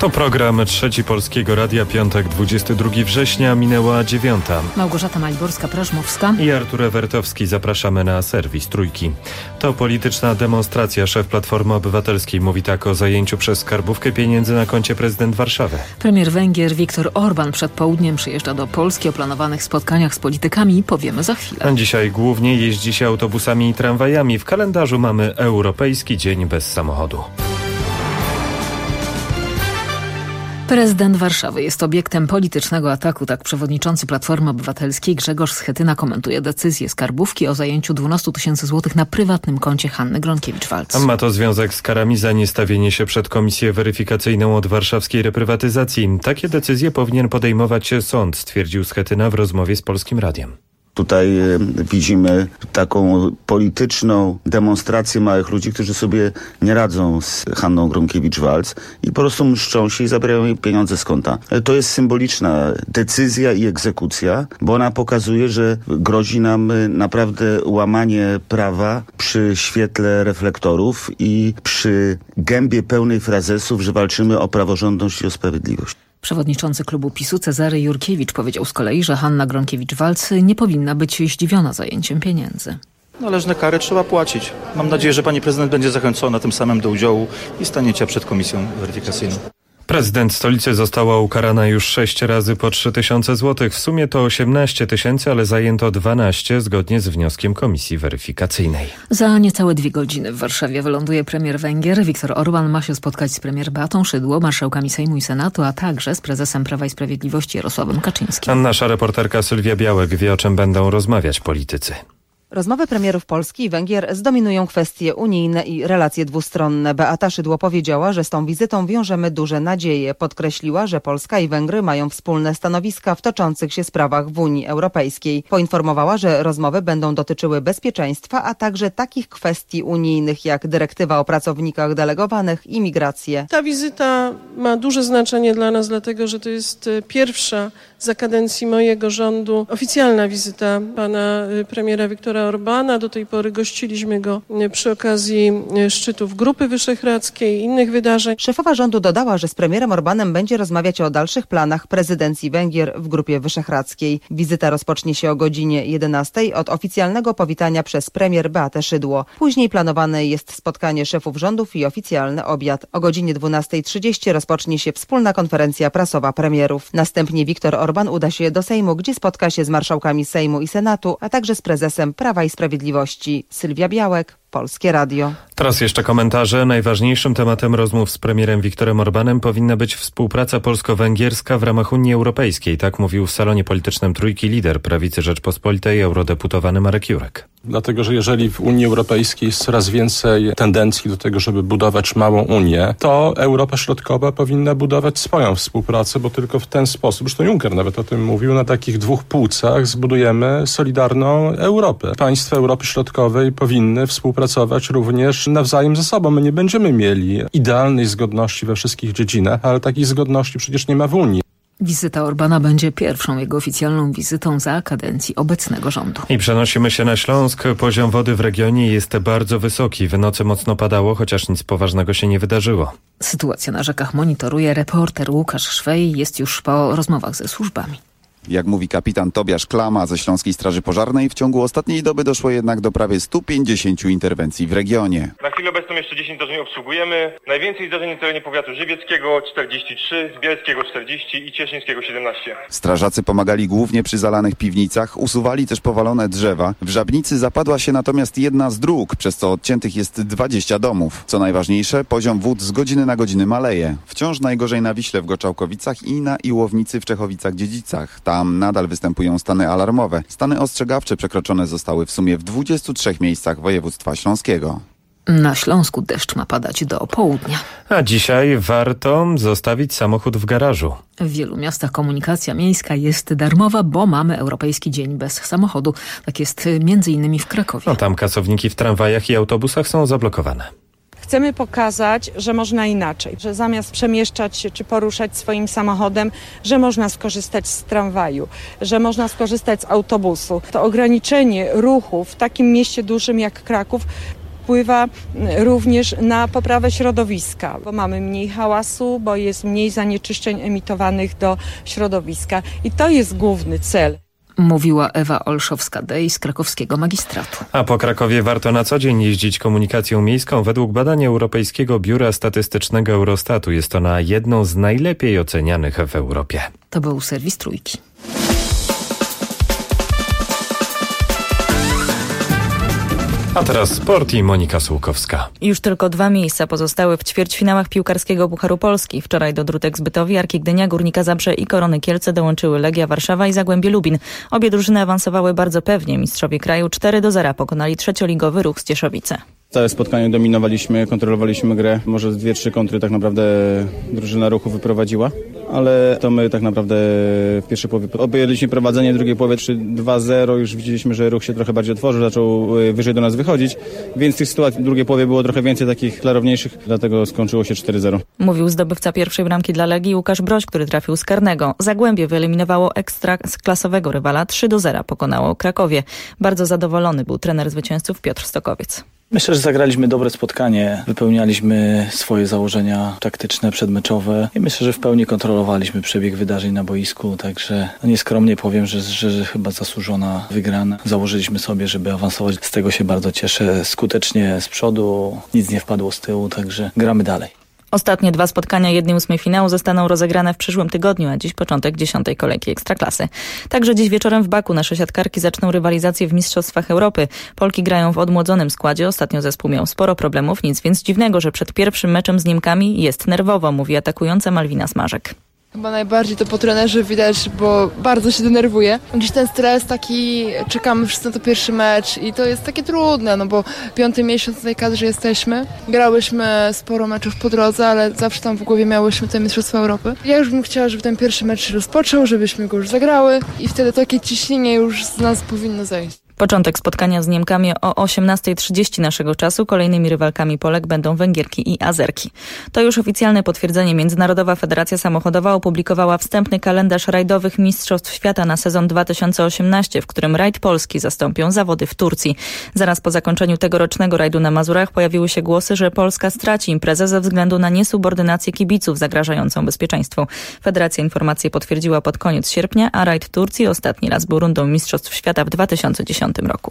To program Trzeci Polskiego Radia, piątek 22 września, minęła 9. Małgorzata Maliborska-Prażmowska i Artur Ewertowski. Zapraszamy na serwis Trójki. To polityczna demonstracja. Szef Platformy Obywatelskiej mówi tak o zajęciu przez skarbówkę pieniędzy na koncie prezydent Warszawy. Premier Węgier Viktor Orbán przed południem przyjeżdża do Polski. O planowanych spotkaniach z politykami powiemy za chwilę. Dzisiaj głównie jeździ się autobusami i tramwajami. W kalendarzu mamy Europejski Dzień bez samochodu. Prezydent Warszawy jest obiektem politycznego ataku. Tak przewodniczący Platformy Obywatelskiej Grzegorz Schetyna komentuje decyzję skarbówki o zajęciu 12 000 złotych na prywatnym koncie Hanny Gronkiewicz-Waltz. Ma to związek z karami za niestawienie się przed komisję weryfikacyjną od warszawskiej reprywatyzacji. Takie decyzje powinien podejmować sąd, stwierdził Schetyna w rozmowie z Polskim Radiem. Tutaj widzimy taką polityczną demonstrację małych ludzi, którzy sobie nie radzą z Hanną Gronkiewicz-Waltz i po prostu mszczą się i zabierają jej pieniądze z konta. To jest symboliczna decyzja i egzekucja, bo ona pokazuje, że grozi nam naprawdę łamanie prawa przy świetle reflektorów i przy gębie pełnej frazesów, że walczymy o praworządność i o sprawiedliwość. Przewodniczący klubu PiS-u Cezary Jurkiewicz powiedział z kolei, że Hanna Gronkiewicz-Waltz nie powinna być zdziwiona zajęciem pieniędzy. Należne kary trzeba płacić. Mam nadzieję, że pani prezydent będzie zachęcona tym samym do udziału i staniecie przed komisją weryfikacyjną. Prezydent stolicy została ukarana już 6 razy po 3000 zł. W sumie to 18 000, ale zajęto 12 zgodnie z wnioskiem komisji weryfikacyjnej. Za niecałe 2 godziny w Warszawie wyląduje premier Węgier. Viktor Orbán ma się spotkać z premier Beatą Szydło, marszałkami Sejmu i Senatu, a także z prezesem Prawa i Sprawiedliwości Jarosławem Kaczyńskim. A nasza reporterka Sylwia Białek wie, o czym będą rozmawiać politycy. Rozmowy premierów Polski i Węgier zdominują kwestie unijne i relacje dwustronne. Beata Szydło powiedziała, że z tą wizytą wiążemy duże nadzieje. Podkreśliła, że Polska i Węgry mają wspólne stanowiska w toczących się sprawach w Unii Europejskiej. Poinformowała, że rozmowy będą dotyczyły bezpieczeństwa, a także takich kwestii unijnych jak dyrektywa o pracownikach delegowanych i migrację. Ta wizyta ma duże znaczenie dla nas, dlatego że to jest pierwsza za kadencji mojego rządu oficjalna wizyta pana premiera Viktora Orbána. Do tej pory gościliśmy go przy okazji szczytów Grupy Wyszehradzkiej i innych wydarzeń. Szefowa rządu dodała, że z premierem Orbánem będzie rozmawiać o dalszych planach prezydencji Węgier w Grupie Wyszehradzkiej. Wizyta rozpocznie się o godzinie 11 od oficjalnego powitania przez premier Beatę Szydło. Później planowane jest spotkanie szefów rządów i oficjalny obiad. O godzinie 12:30 rozpocznie się wspólna konferencja prasowa premierów. Następnie Viktor Orbán uda się do Sejmu, gdzie spotka się z marszałkami Sejmu i Senatu, a także z prezesem Prawa i Sprawiedliwości. Sylwia Białek, Polskie Radio. Teraz jeszcze komentarze. Najważniejszym tematem rozmów z premierem Viktorem Orbánem powinna być współpraca polsko-węgierska w ramach Unii Europejskiej. Tak mówił w salonie politycznym Trójki lider Prawicy Rzeczpospolitej, eurodeputowany Marek Jurek. Dlatego, że jeżeli w Unii Europejskiej jest coraz więcej tendencji do tego, żeby budować małą Unię, to Europa Środkowa powinna budować swoją współpracę, bo tylko w ten sposób, zresztą Juncker nawet o tym mówił, na takich 2 półcach zbudujemy solidarną Europę. Państwa Europy Środkowej powinny współpracować również nawzajem ze sobą. My nie będziemy mieli idealnej zgodności we wszystkich dziedzinach, ale takiej zgodności przecież nie ma w Unii. Wizyta Orbána będzie pierwszą jego oficjalną wizytą za kadencji obecnego rządu. I przenosimy się na Śląsk. Poziom wody w regionie jest bardzo wysoki. W nocy mocno padało, chociaż nic poważnego się nie wydarzyło. Sytuację na rzekach monitoruje reporter Łukasz Szwej. Jest już po rozmowach ze służbami. Jak mówi kapitan Tobiasz Klama ze Śląskiej Straży Pożarnej, w ciągu ostatniej doby doszło jednak do prawie 150 interwencji w regionie. Na chwilę obecną jeszcze 10 zdarzeń obsługujemy. Najwięcej zdarzeń na terenie powiatu żywieckiego 43, bielskiego 40 i cieszyńskiego 17. Strażacy pomagali głównie przy zalanych piwnicach, usuwali też powalone drzewa. W Żabnicy zapadła się natomiast jedna z dróg, przez co odciętych jest 20 domów. Co najważniejsze, poziom wód z godziny na godzinę maleje. Wciąż najgorzej na Wiśle w Goczałkowicach i na Iłownicy w Czechowicach-Dziedzicach. Tam nadal występują stany alarmowe. Stany ostrzegawcze przekroczone zostały w sumie w 23 miejscach województwa śląskiego. Na Śląsku deszcz ma padać do południa. A dzisiaj warto zostawić samochód w garażu. W wielu miastach komunikacja miejska jest darmowa, bo mamy Europejski Dzień bez samochodu. Tak jest m.in. w Krakowie. No tam kasowniki w tramwajach i autobusach są zablokowane. Chcemy pokazać, że można inaczej, że zamiast przemieszczać się czy poruszać swoim samochodem, że można skorzystać z tramwaju, że można skorzystać z autobusu. To ograniczenie ruchu w takim mieście dużym jak Kraków wpływa również na poprawę środowiska, bo mamy mniej hałasu, bo jest mniej zanieczyszczeń emitowanych do środowiska i to jest główny cel. Mówiła Ewa Olszowska-Dej z krakowskiego magistratu. A po Krakowie warto na co dzień jeździć komunikacją miejską. Według badania Europejskiego Biura Statystycznego Eurostatu jest ona jedną z najlepiej ocenianych w Europie. To był serwis Trójki. A teraz sport i Monika Sułkowska. Już tylko 2 miejsca pozostały w ćwierćfinałach piłkarskiego Pucharu Polski. Wczoraj do Drutek Zbytowi, Arki Gdynia, Górnika Zabrze i Korony Kielce dołączyły Legia Warszawa i Zagłębie Lubin. Obie drużyny awansowały bardzo pewnie. Mistrzowie kraju 4-0 pokonali trzecioligowy Ruch z Cieszowice. Całe spotkanie dominowaliśmy, kontrolowaliśmy grę. Może 2-3 kontry tak naprawdę drużyna Ruchu wyprowadziła, ale to my tak naprawdę w pierwszej połowie objęliśmy prowadzenie, w drugiej połowie 2-0. Już widzieliśmy, że Ruch się trochę bardziej otworzył, zaczął wyżej do nas wychodzić, więc tych sytuacji w drugiej połowie było trochę więcej takich klarowniejszych, dlatego skończyło się 4-0. Mówił zdobywca pierwszej bramki dla Legii Łukasz Broś, który trafił z karnego. Zagłębie wyeliminowało ekstraklasowego rywala, 3-0 pokonało Krakowie. Bardzo zadowolony był trener zwycięzców Piotr Stokowiec. Myślę, że zagraliśmy dobre spotkanie, wypełnialiśmy swoje założenia taktyczne, przedmeczowe i myślę, że w pełni kontrolowaliśmy przebieg wydarzeń na boisku, także nieskromnie powiem, że chyba zasłużona wygrana. Założyliśmy sobie, żeby awansować, z tego się bardzo cieszę, skutecznie z przodu, nic nie wpadło z tyłu, także gramy dalej. Ostatnie 2 spotkania 1/8 finału zostaną rozegrane w przyszłym tygodniu, a dziś początek 10. kolejki Ekstraklasy. Także dziś wieczorem w Baku nasze siatkarki zaczną rywalizację w Mistrzostwach Europy. Polki grają w odmłodzonym składzie. Ostatnio zespół miał sporo problemów, nic więc dziwnego, że przed pierwszym meczem z Niemkami jest nerwowo, mówi atakująca Malwina Smarzek. Chyba najbardziej to po trenerze widać, bo bardzo się denerwuje. Gdzieś ten stres taki, czekamy wszyscy na to pierwszy mecz i to jest takie trudne, no bo 5. miesiąc w tej kadrze jesteśmy. Grałyśmy sporo meczów po drodze, ale zawsze tam w głowie miałyśmy te Mistrzostwa Europy. Ja już bym chciała, żeby ten pierwszy mecz się rozpoczął, żebyśmy go już zagrały i wtedy takie ciśnienie już z nas powinno zejść. Początek spotkania z Niemkami o 18:30 naszego czasu. Kolejnymi rywalkami Polek będą Węgierki i Azerki. To już oficjalne potwierdzenie. Międzynarodowa Federacja Samochodowa opublikowała wstępny kalendarz rajdowych Mistrzostw Świata na sezon 2018, w którym rajd polski zastąpią zawody w Turcji. Zaraz po zakończeniu tegorocznego rajdu na Mazurach pojawiły się głosy, że Polska straci imprezę ze względu na niesubordynację kibiców zagrażającą bezpieczeństwu. Federacja informację potwierdziła pod koniec sierpnia, a rajd Turcji ostatni raz był rundą Mistrzostw Świata w 2010 roku.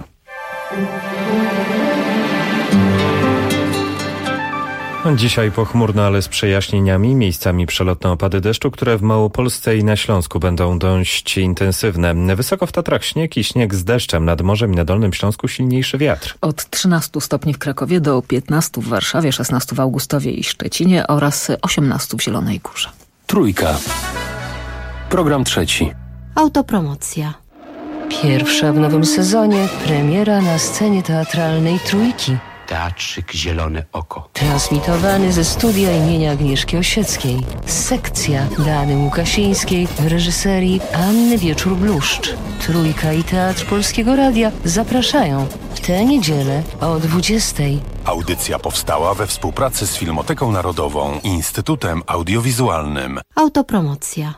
Dzisiaj pochmurno, ale z przejaśnieniami, miejscami przelotne opady deszczu, które w Małopolsce i na Śląsku będą dość intensywne. Wysoko w Tatrach śnieg i śnieg z deszczem, nad morzem i na Dolnym Śląsku silniejszy wiatr. Od 13 stopni w Krakowie do 15 w Warszawie, 16 w Augustowie i Szczecinie oraz 18 w Zielonej Górze. Trójka. Program trzeci. Autopromocja. Pierwsza w nowym sezonie premiera na scenie teatralnej Trójki. Teatrzyk Zielone Oko. Transmitowany ze studia imienia Agnieszki Osieckiej. Sekcja Dany Łukasińskiej w reżyserii Anny Wieczór-Bluszcz. Trójka i Teatr Polskiego Radia zapraszają w tę niedzielę o 20:00. Audycja powstała we współpracy z Filmoteką Narodową i Instytutem Audiowizualnym. Autopromocja.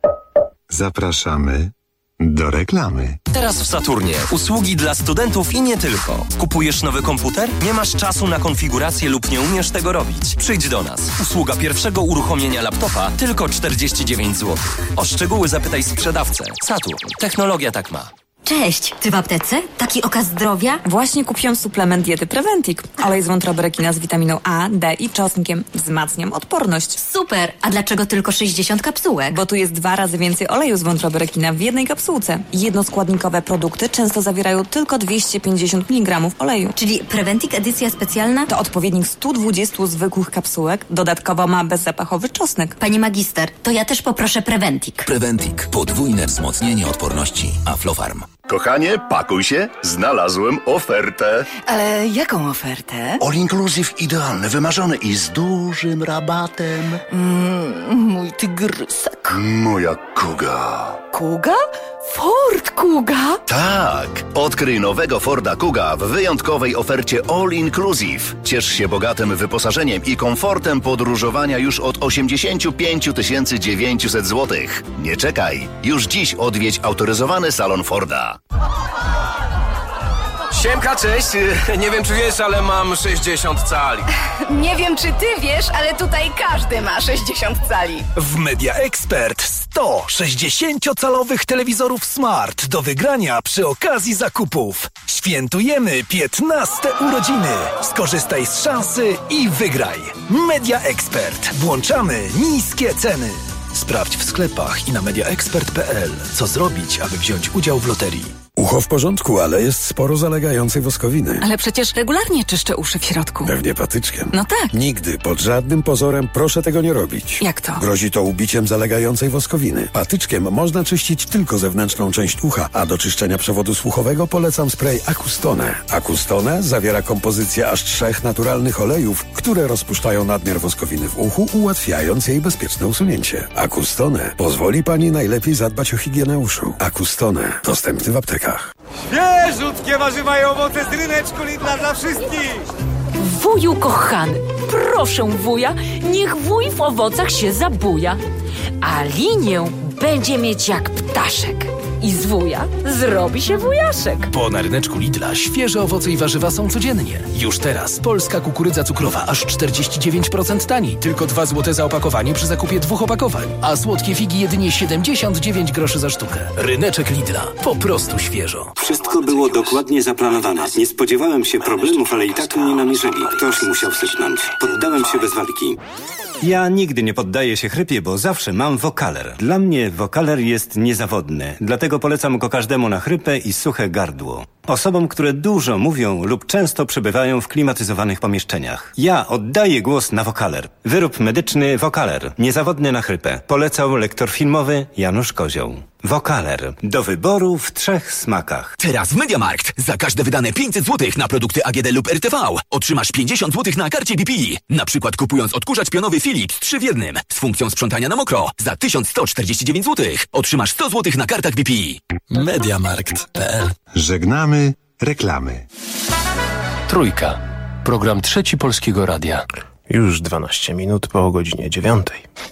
Zapraszamy do reklamy. Teraz w Saturnie. Usługi dla studentów i nie tylko. Kupujesz nowy komputer? Nie masz czasu na konfigurację lub nie umiesz tego robić? Przyjdź do nas. Usługa pierwszego uruchomienia laptopa tylko 49 zł. O szczegóły zapytaj sprzedawcę. Saturn. Technologia tak ma. Cześć, ty w aptece? Taki okaz zdrowia? Właśnie kupiłam suplement diety Preventik. Olej z wątroberekina z witaminą A, D i czosnkiem. Wzmacniam odporność. Super! A dlaczego tylko 60 kapsułek? Bo tu jest 2 razy więcej oleju z wątroberekina w jednej kapsułce. Jednoskładnikowe produkty często zawierają tylko 250 mg oleju. Czyli Preventik edycja specjalna? To odpowiednik 120 zwykłych kapsułek. Dodatkowo ma bezzapachowy czosnek. Pani magister, to ja też poproszę Preventik. Preventik. Podwójne wzmocnienie odporności. Aflofarm. Kochanie, pakuj się, znalazłem ofertę. Ale jaką ofertę? All inclusive idealny, wymarzony i z dużym rabatem. Mój tygrysek. Moja Kuga. Kuga? Ford Kuga? Tak, odkryj nowego Forda Kuga w wyjątkowej ofercie All Inclusive. Ciesz się bogatym wyposażeniem i komfortem podróżowania już od 85 900 zł. Nie czekaj, już dziś odwiedź autoryzowany salon Forda. Siemka, cześć. Nie wiem, czy wiesz, ale mam 60 cali. Nie wiem, czy ty wiesz, ale tutaj każdy ma 60 cali. W Media Expert 100 60-calowych telewizorów Smart do wygrania przy okazji zakupów. Świętujemy 15 urodziny. Skorzystaj z szansy i wygraj. Media Expert. Włączamy niskie ceny. Sprawdź w sklepach i na mediaexpert.pl, co zrobić, aby wziąć udział w loterii. Ucho w porządku, ale jest sporo zalegającej woskowiny. Ale przecież regularnie czyszczę uszy w środku. Pewnie patyczkiem. No tak. Nigdy, pod żadnym pozorem proszę tego nie robić. Jak to? Grozi to ubiciem zalegającej woskowiny. Patyczkiem można czyścić tylko zewnętrzną część ucha, a do czyszczenia przewodu słuchowego polecam spray Acustone. Acustone zawiera kompozycję aż 3 naturalnych olejów, które rozpuszczają nadmiar woskowiny w uchu, ułatwiając jej bezpieczne usunięcie. Acustone pozwoli pani najlepiej zadbać o higienę uszu. Acustone dostępny w aptekach. Świeżutkie warzywa i owoce z ryneczku Lidla dla wszystkich! Wuju kochany, proszę wuja, niech wuj w owocach się zabuja, a linię będzie mieć jak ptaszek. I z wuja zrobi się wujaszek. Bo na ryneczku Lidla świeże owoce i warzywa są codziennie. Już teraz polska kukurydza cukrowa aż 49% taniej. Tylko 2 zł za opakowanie przy zakupie 2 opakowań. A słodkie figi jedynie 79 groszy za sztukę. Ryneczek Lidla. Po prostu świeżo. Wszystko było dokładnie zaplanowane. Nie spodziewałem się problemów, ale i tak mnie namierzyli. Ktoś musiał sypnąć. Poddałem się bez walki. Ja nigdy nie poddaję się chrypie, bo zawsze mam Vocaler. Dla mnie Vocaler jest niezawodny. Dlatego polecam go każdemu na chrypę i suche gardło. Osobom, które dużo mówią lub często przebywają w klimatyzowanych pomieszczeniach. Ja oddaję głos na Vocaler. Wyrób medyczny Vocaler. Niezawodny na chrypę. Polecał lektor filmowy Janusz Kozioł. Vocaler. Do wyboru w 3 smakach. Teraz w MediaMarkt. Za każde wydane 500 zł na produkty AGD lub RTV otrzymasz 50 zł na karcie BP. Na przykład kupując odkurzacz pionowy Philips 3 w 1 z funkcją sprzątania na mokro za 1149 zł otrzymasz 100 zł na kartach BP. MediaMarkt.pl. Żegnamy reklamy. Trójka. Program Trzeci Polskiego Radia. Już 12 minut po godzinie 9.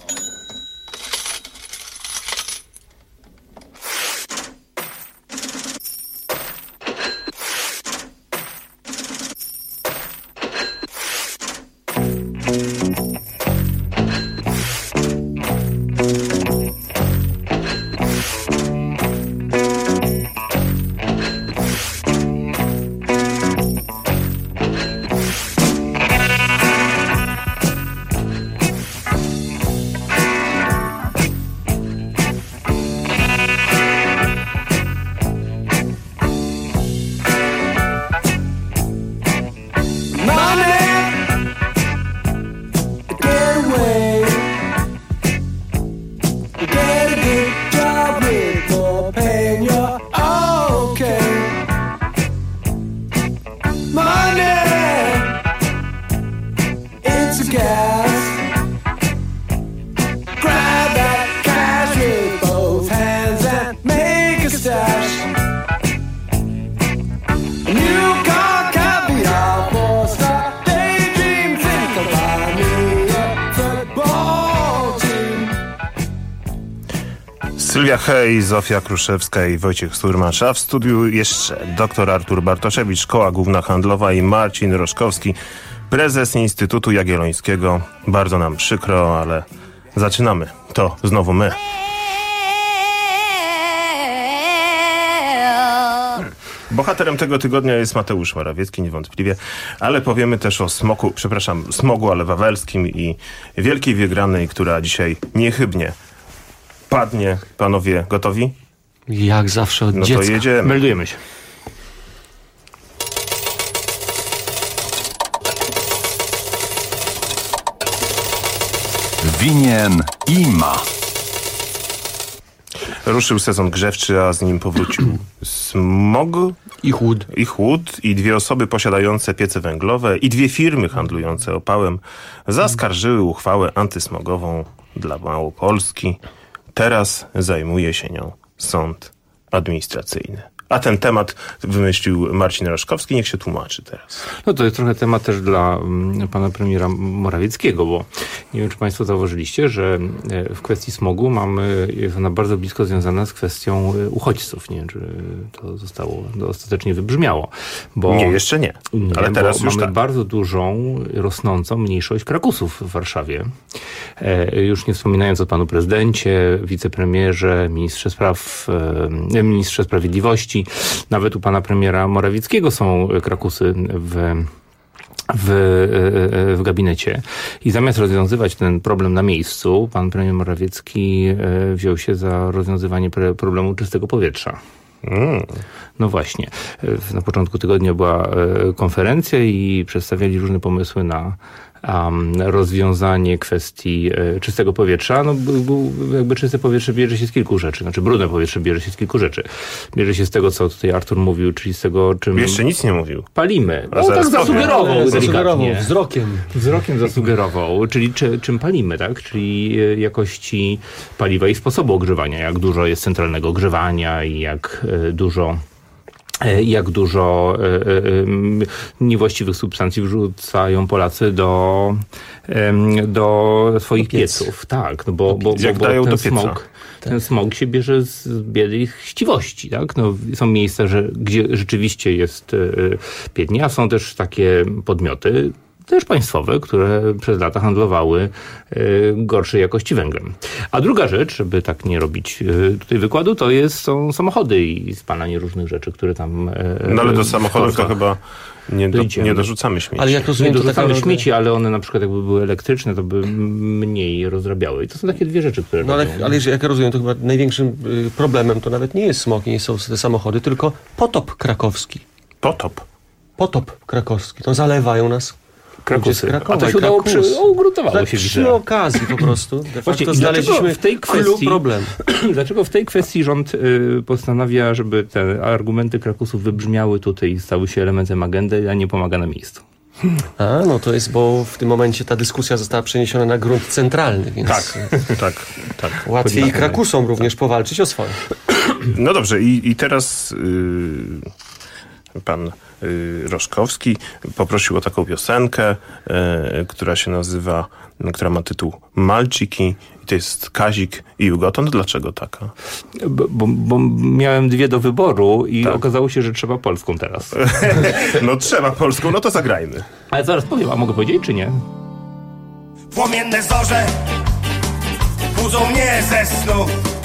Sylwia Hej, Zofia Kruszewska i Wojciech Sturmacz, a w studiu jeszcze dr Artur Bartoszewicz, Szkoła Główna Handlowa i Marcin Roszkowski, prezes Instytutu Jagiellońskiego. Bardzo nam przykro, ale zaczynamy. To znowu my. Bohaterem tego tygodnia jest Mateusz Morawiecki, niewątpliwie, ale powiemy też o smogu, ale wawelskim i wielkiej wygranej, która dzisiaj niechybnie padnie. Panowie gotowi? Jak zawsze od dziecka. No to jedziemy. Meldujemy się. Winien i ma. Ruszył sezon grzewczy, a z nim powrócił smog i chłód i 2 osoby posiadające piece węglowe i 2 firmy handlujące opałem zaskarżyły uchwałę antysmogową dla Małopolski. Teraz zajmuje się nią sąd administracyjny. A ten temat wymyślił Marcin Roszkowski. Niech się tłumaczy teraz. No to jest trochę temat też dla pana premiera Morawieckiego, bo nie wiem, czy państwo zauważyliście, że w kwestii smogu jest ona bardzo blisko związana z kwestią uchodźców. Nie wiem, czy to zostało ostatecznie wybrzmiało. Bo nie, jeszcze nie. Ale teraz już mamy bardzo dużą, rosnącą mniejszość krakusów w Warszawie. Już nie wspominając o panu prezydencie, wicepremierze, ministrze sprawiedliwości. Nawet u pana premiera Morawieckiego są krakusy w gabinecie. I zamiast rozwiązywać ten problem na miejscu, pan premier Morawiecki wziął się za rozwiązywanie problemu czystego powietrza. No właśnie. Na początku tygodnia była konferencja i przedstawiali różne pomysły na rozwiązanie kwestii czystego powietrza. No, jakby czyste powietrze bierze się z kilku rzeczy. Znaczy brudne powietrze bierze się z kilku rzeczy. Bierze się z tego, co tutaj Artur mówił, czyli z tego, czym... Jeszcze nic nie mówił. Palimy. No tak zasugerował. Wzrokiem zasugerował. Czyli czym palimy, tak? Czyli jakości paliwa i sposobu ogrzewania. Jak dużo jest centralnego ogrzewania i jak dużo niewłaściwych substancji wrzucają Polacy do swoich pieców. Tak, no bo dają ten do pieca. Ten smog się bierze z biedy ich chciwości. Tak? No, są miejsca, gdzie rzeczywiście jest biednie, a są też takie podmioty, też państwowe, które przez lata handlowały gorszej jakości węglem. A druga rzecz, żeby tak nie robić tutaj wykładu, są samochody i spalanie różnych rzeczy, które tam... No ale do samochodów to chyba nie dorzucamy śmieci. Ale jak rozumiem, nie dorzucamy śmieci, ale one na przykład jakby były elektryczne, to by mniej rozrabiały. I to są takie dwie rzeczy, które... No ale jak rozumiem, to chyba największym problemem to nawet nie jest smog, nie są te samochody, tylko potop krakowski. Potop krakowski. To zalewają nas Krakusy. A to się udało ugruntowało się przy okazji po prostu. Właśnie, znaleźliśmy problem. Dlaczego w tej kwestii rząd postanawia, żeby te argumenty krakusów wybrzmiały tutaj i stały się elementem agendy, a nie pomaga na miejscu? No to jest, bo w tym momencie ta dyskusja została przeniesiona na grunt centralny, więc tak. Łatwiej i krakusom również powalczyć o swoje. No dobrze, i teraz pan Roszkowski poprosił o taką piosenkę, która ma tytuł Malciki i to jest Kazik i Jugoton. Dlaczego taka? Bo miałem dwie do wyboru i okazało się, że trzeba polską teraz. No trzeba polską, no to zagrajmy. Ale zaraz powiem, a mogę powiedzieć czy nie? Płomienne zorze budzą mnie ze snu.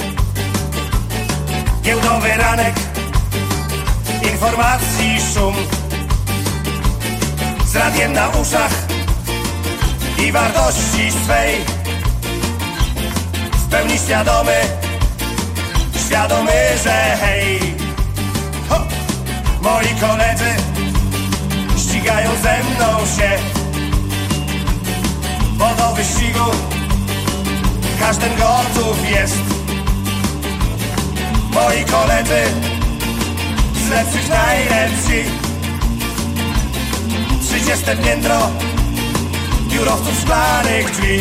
Giełdowy ranek, informacji szum. Z radiem na uszach i wartości swej. W pełni świadomy, że hej, ho! Moi koledzy ścigają ze mną się, bo do wyścigu każdy gotów jest. Moi koledzy z lepszych najlepsi. 30 piętro biurowców szklanych drzwi.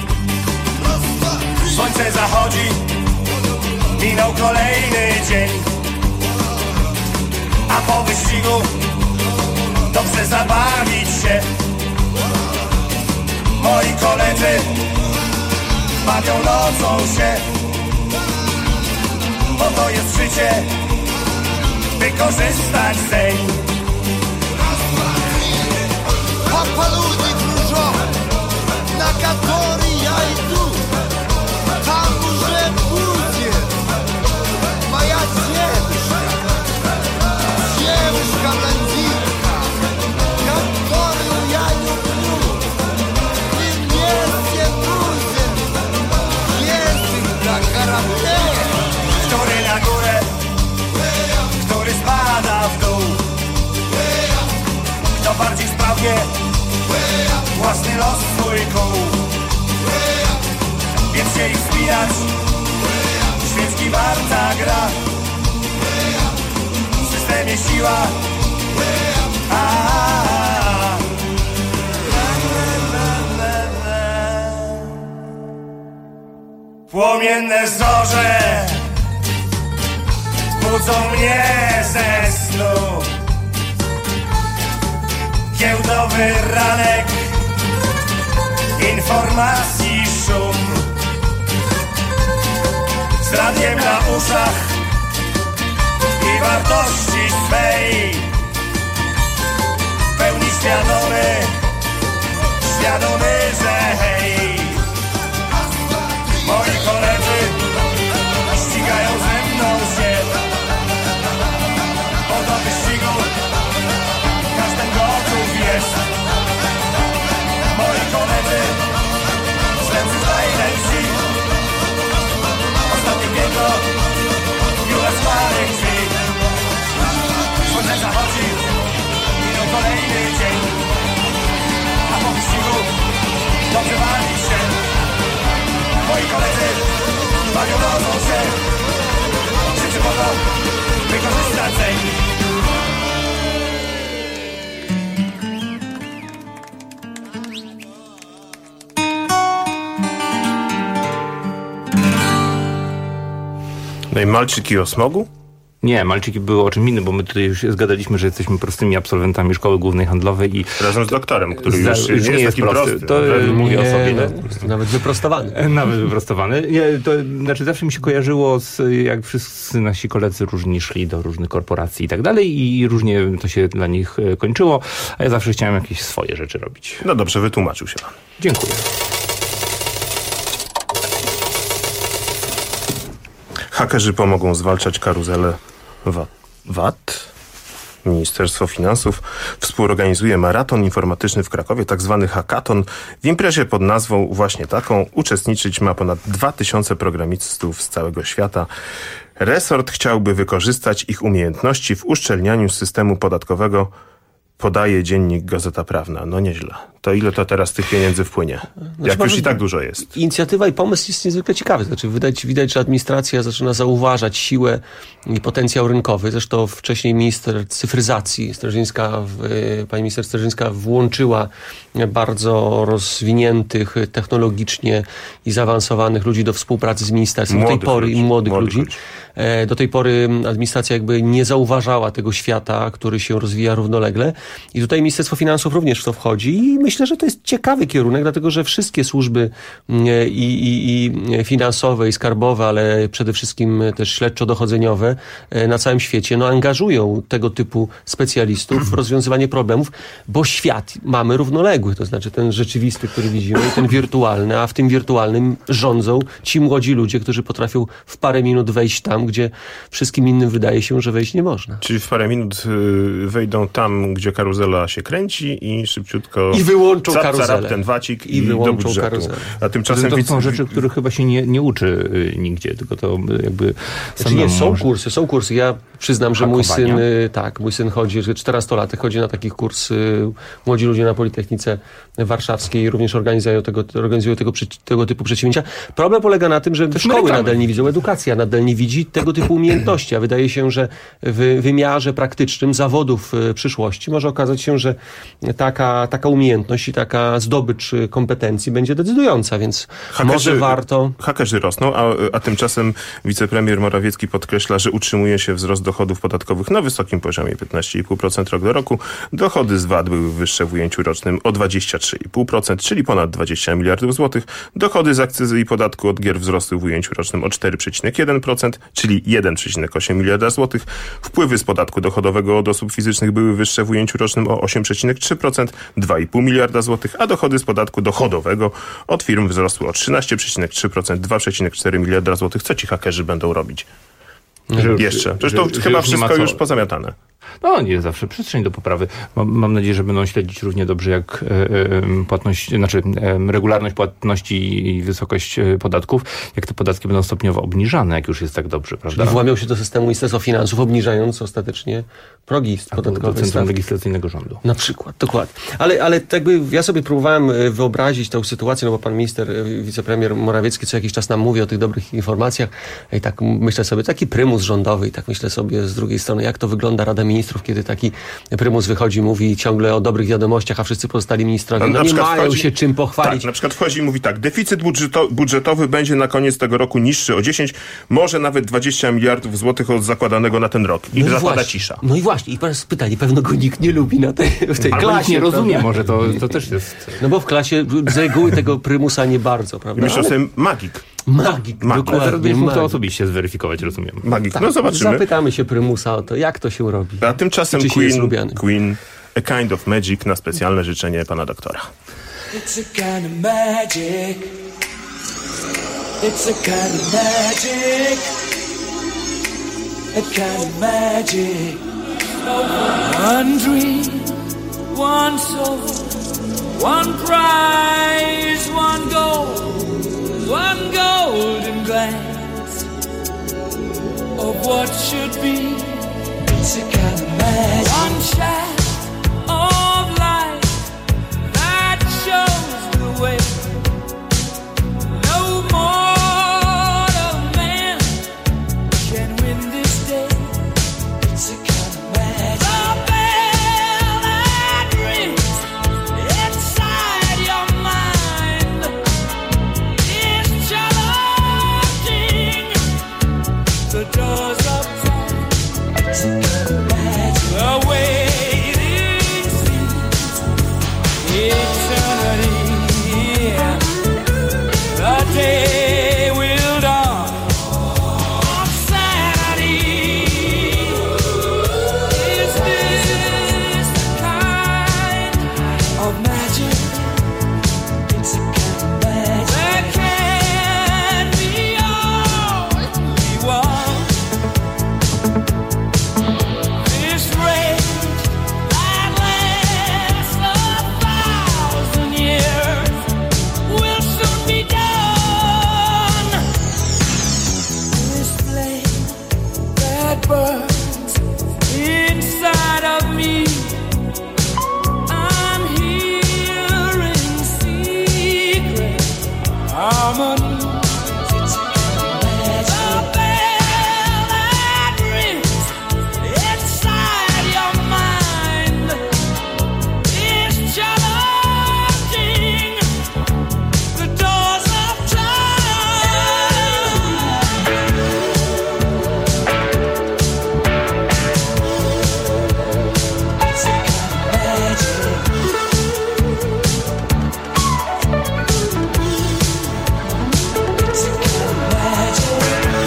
Słońce zachodzi, minął kolejny dzień, a po wyścigu dobrze zabawić się. Moi koledzy bawią nocą się, bo to jest życie, by korzystać zeń. Papa ludzi krużą, na kategorii ja idę, tam уже будет моя девушка блондинка, которую я люблю, и вместе будем ездить на корабле. Który na górę, który spada w dół, kto bardziej sprawnie własny los swój kuł. Więc się ich wspinać, świeczki warta gra, w systemie siła. Płomienne zorze budzą mnie ze snu. Giełdowy ranek, informacji szum. Z radiem na uszach i wartości swej w pełni świadomy, że hej, moi koledzy ścigają ze mną się, bo do wyścigu każdy gotów jest. Moi koledzy ślepcy najlepsi, ostatnie piętro już otwartych drzwi. Słońce zachodzi, minął kolejny dzień, a po wyścigu dobrze bawi się. Moi koledzy bawią rodzą się, życie po to wykorzystać ceń. No i Malczyki o smogu? Nie, Malczyki były o czym innym, bo my tutaj już zgadaliśmy, że jesteśmy prostymi absolwentami szkoły głównej handlowej i... Razem z doktorem, który już nie jest taki prosty. To mówię o sobie. Nawet wyprostowany. Nawet wyprostowany. Nie, to znaczy zawsze mi się kojarzyło z, jak wszyscy nasi koledzy różni szli do różnych korporacji i tak dalej i różnie to się dla nich kończyło, a ja zawsze chciałem jakieś swoje rzeczy robić. No dobrze, wytłumaczył się pan. Dziękuję. Hakerzy pomogą zwalczać karuzelę VAT. Ministerstwo Finansów współorganizuje maraton informatyczny w Krakowie, tak zwany hackathon. W imprezie pod nazwą właśnie taką uczestniczyć ma ponad 2000 programistów z całego świata. Resort chciałby wykorzystać ich umiejętności w uszczelnianiu systemu podatkowego, podaje dziennik Gazeta Prawna. No nieźle. To ile to teraz tych pieniędzy wpłynie? Jak już i tak dużo jest. Inicjatywa i pomysł jest niezwykle ciekawy. Znaczy widać, że administracja zaczyna zauważać siłę i potencjał rynkowy. Zresztą wcześniej minister cyfryzacji pani minister Strzeżyńska włączyła bardzo rozwiniętych technologicznie i zaawansowanych ludzi do współpracy z ministerstwem. Młodych ludzi. Do tej pory administracja jakby nie zauważała tego świata, który się rozwija równolegle. I tutaj Ministerstwo Finansów również w to wchodzi i myślę, że to jest ciekawy kierunek, dlatego że wszystkie służby i finansowe, i skarbowe, ale przede wszystkim też śledczo-dochodzeniowe na całym świecie angażują tego typu specjalistów w rozwiązywanie problemów, bo świat mamy równoległy, to znaczy ten rzeczywisty, który widzimy, i ten wirtualny, a w tym wirtualnym rządzą ci młodzi ludzie, którzy potrafią w parę minut wejść tam, gdzie wszystkim innym wydaje się, że wejść nie można. Czyli w parę minut wejdą tam, gdzie karuzela się kręci i szybciutko... I wyłączą karuzelę. Ten wacik i do budżetu. Karuzelę. A tymczasem... To są rzeczy, których chyba się nie uczy nigdzie, tylko to jakby... Są kursy. Ja przyznam, że mój syn chodzi, że 14-latek chodzi na taki kurs. Młodzi ludzie na Politechnice Warszawskiej również organizują tego typu przedsięwzięcia. Problem polega na tym, że szkoły nadal nie widzą, edukacja nadal nie widzi tego typu umiejętności, a wydaje się, że w wymiarze praktycznym zawodów przyszłości może okazać się, że taka umiejętność i taka zdobycz kompetencji będzie decydująca, więc może warto... Hakerzy rosną, a tymczasem wicepremier Morawiecki podkreśla, że utrzymuje się wzrost dochodów podatkowych na wysokim poziomie 15,5% rok do roku. Dochody z VAT były wyższe w ujęciu rocznym o 23,5%, czyli ponad 20 miliardów złotych. Dochody z akcyzy i podatku od gier wzrosły w ujęciu rocznym o 4,1%, czyli 1,8 miliarda złotych. Wpływy z podatku dochodowego od osób fizycznych były wyższe w ujęciu rocznym o 8,3%, 2,5 miliarda złotych, a dochody z podatku dochodowego od firm wzrosły o 13,3%, 2,4 miliarda złotych. Co ci hakerzy będą robić? Jeszcze. Przecież to chyba wszystko już pozamiatane. No, nie zawsze przestrzeń do poprawy. Mam nadzieję, że będą śledzić równie dobrze jak regularność płatności i wysokość podatków, jak te podatki będą stopniowo obniżane, jak już jest tak dobrze, prawda? Czyli włamią się do systemu Ministerstwa Finansów, obniżając ostatecznie progi podatkowe. Do Centrum Legislacyjnego Rządu. Na przykład, dokładnie. Ale jakby ja sobie próbowałem wyobrazić tę sytuację, bo pan minister, wicepremier Morawiecki co jakiś czas nam mówi o tych dobrych informacjach i tak myślę sobie, taki prymus rządowy i tak myślę sobie z drugiej strony, jak to wygląda Rada Ministrów Ministrów, kiedy taki prymus wychodzi, mówi ciągle o dobrych wiadomościach, a wszyscy pozostali ministrowie nie mają się czym pochwalić. Tak, na przykład wchodzi i mówi tak, deficyt budżetowy będzie na koniec tego roku niższy o 10, może nawet 20 miliardów złotych od zakładanego na ten rok. I zapada cisza. No i właśnie, i teraz pytanie, pewno go nikt nie lubi w tej klasie. Nie rozumie, może to też jest... No bo w klasie z reguły tego prymusa nie bardzo, prawda? I myślę sobie, magik. Dokładnie. Teraz byś mógł to osobiście zweryfikować, rozumiem. Magik, Tak, no zobaczymy. Zapytamy się prymusa o to, jak to się robi. A tymczasem Queen, A Kind of Magic na specjalne życzenie pana doktora. It's a kind of magic. It's a kind of magic. A kind of magic. One dream, one soul, one prize, one golden glance of what should be. It's a kind of magic. One shaft of light that shows the way. No mortal man can win this day. It's a kind of magic. The bell that rings inside your mind is challenging the doors of time. It's a kind of magic. The waiting seems eternity. The day will dawn on Saturday. Is this the kind of magic? It's a kind of magic. There can be only one. This rage that lasts 1,000 years will soon be done. This flame that burns inside of me, I'm hearing secret harmonies. It's a kind of magic. The bell that rings inside your mind is challenging the doors of time. It's a kind of magic. It's a kind of magic.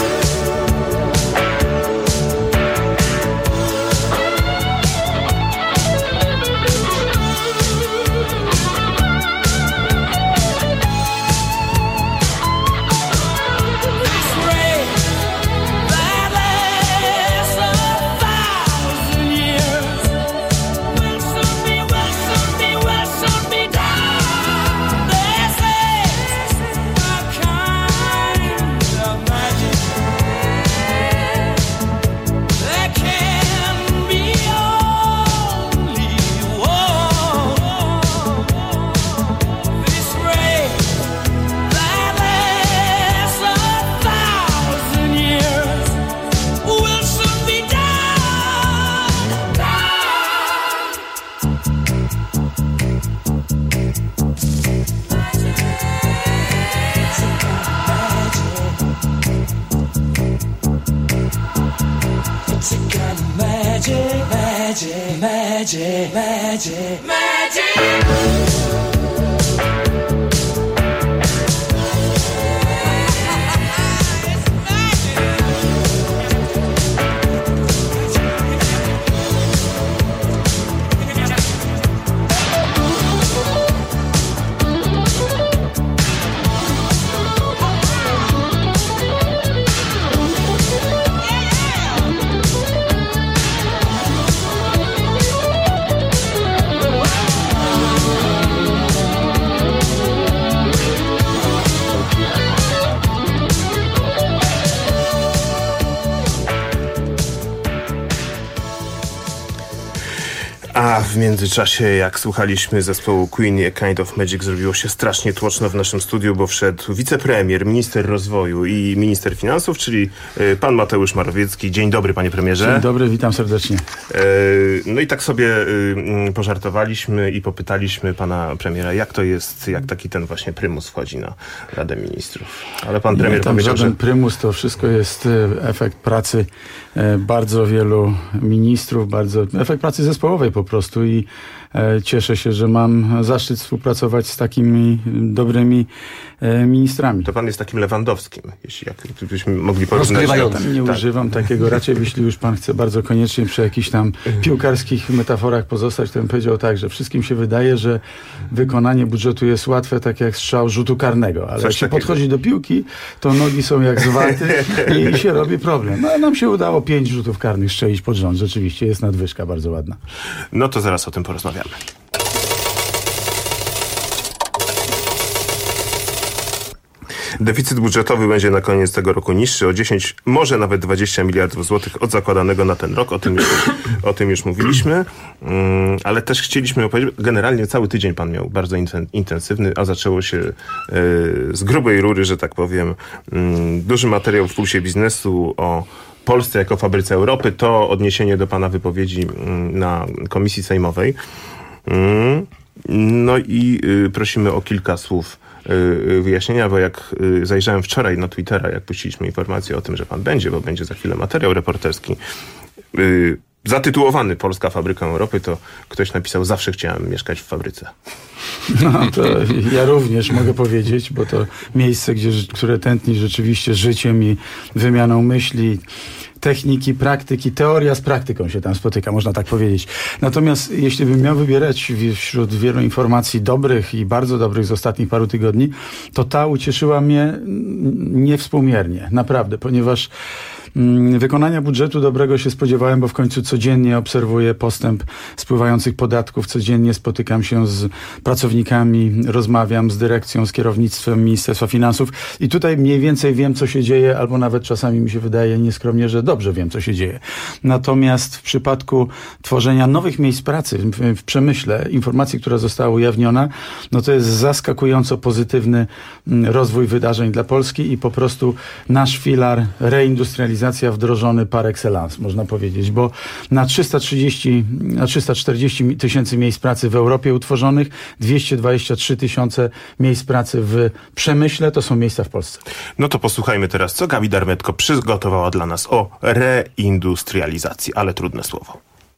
This rain that lasts 1,000 years will soon be done. This is a kind of magic. There can be only one. This rain that lasts 1,000 years will soon be done. It's a kind of magic, magic, magic, magic, magic. A w międzyczasie, jak słuchaliśmy zespołu Queen i A Kind of Magic, zrobiło się strasznie tłoczno w naszym studiu, bo wszedł wicepremier, minister rozwoju i minister finansów, czyli pan Mateusz Morawiecki. Dzień dobry, panie premierze. Dzień dobry, witam serdecznie. No i tak sobie pożartowaliśmy i popytaliśmy pana premiera, jak to jest, jak taki ten właśnie prymus wchodzi na Radę Ministrów. Ale pan premier powiedział, żaden prymus, to wszystko jest efekt pracy bardzo wielu ministrów, efekt pracy zespołowej po prostu i cieszę się, że mam zaszczyt współpracować z takimi dobrymi ministrami. To pan jest takim Lewandowskim, jeśli byśmy mogli porównać. Nie używam takiego, raczej jeśli już pan chce bardzo koniecznie przy jakichś tam piłkarskich metaforach pozostać, to bym powiedział tak, że wszystkim się wydaje, że wykonanie budżetu jest łatwe, tak jak strzał rzutu karnego, ale jak się podchodzi do piłki, to nogi są jak z waty i się robi problem. No, nam się udało 5 rzutów karnych strzelić pod rząd, rzeczywiście jest nadwyżka bardzo ładna. No to zaraz o tym porozmawiamy. Deficyt budżetowy będzie na koniec tego roku niższy o 10, może nawet 20 miliardów złotych od zakładanego na ten rok. O tym już mówiliśmy, ale też chcieliśmy opowiedzieć, generalnie cały tydzień pan miał bardzo intensywny, a zaczęło się z grubej rury, że tak powiem, duży materiał w Pulsie Biznesu o Polsce jako fabryce Europy. To odniesienie do pana wypowiedzi na Komisji Sejmowej. No i prosimy o kilka słów wyjaśnienia, bo jak zajrzałem wczoraj na Twittera, jak puściliśmy informację o tym, że pan będzie, bo będzie za chwilę materiał reporterski zatytułowany Polska Fabryka Europy, to ktoś napisał: zawsze chciałem mieszkać w fabryce. No to ja również mogę powiedzieć, bo to miejsce, które tętni rzeczywiście życiem i wymianą myśli, techniki, praktyki, teoria z praktyką się tam spotyka, można tak powiedzieć. Natomiast jeśli bym miał wybierać wśród wielu informacji dobrych i bardzo dobrych z ostatnich paru tygodni, to ta ucieszyła mnie niewspółmiernie, naprawdę, ponieważ wykonania budżetu dobrego się spodziewałem, bo w końcu codziennie obserwuję postęp spływających podatków, codziennie spotykam się z pracownikami, rozmawiam z dyrekcją, z kierownictwem Ministerstwa Finansów i tutaj mniej więcej wiem, co się dzieje, albo nawet czasami mi się wydaje nieskromnie, że dobrze wiem, co się dzieje. Natomiast w przypadku tworzenia nowych miejsc pracy w przemyśle, informacji, która została ujawniona, no to jest zaskakująco pozytywny rozwój wydarzeń dla Polski i po prostu nasz filar reindustrializacja wdrożony par excellence, można powiedzieć, bo na 340 tysięcy miejsc pracy w Europie utworzonych, 223 tysiące miejsc pracy w przemyśle, to są miejsca w Polsce. No to posłuchajmy teraz, co Gabi Darmetko przygotowała dla nas o reindustrializacji, ale trudne słowo.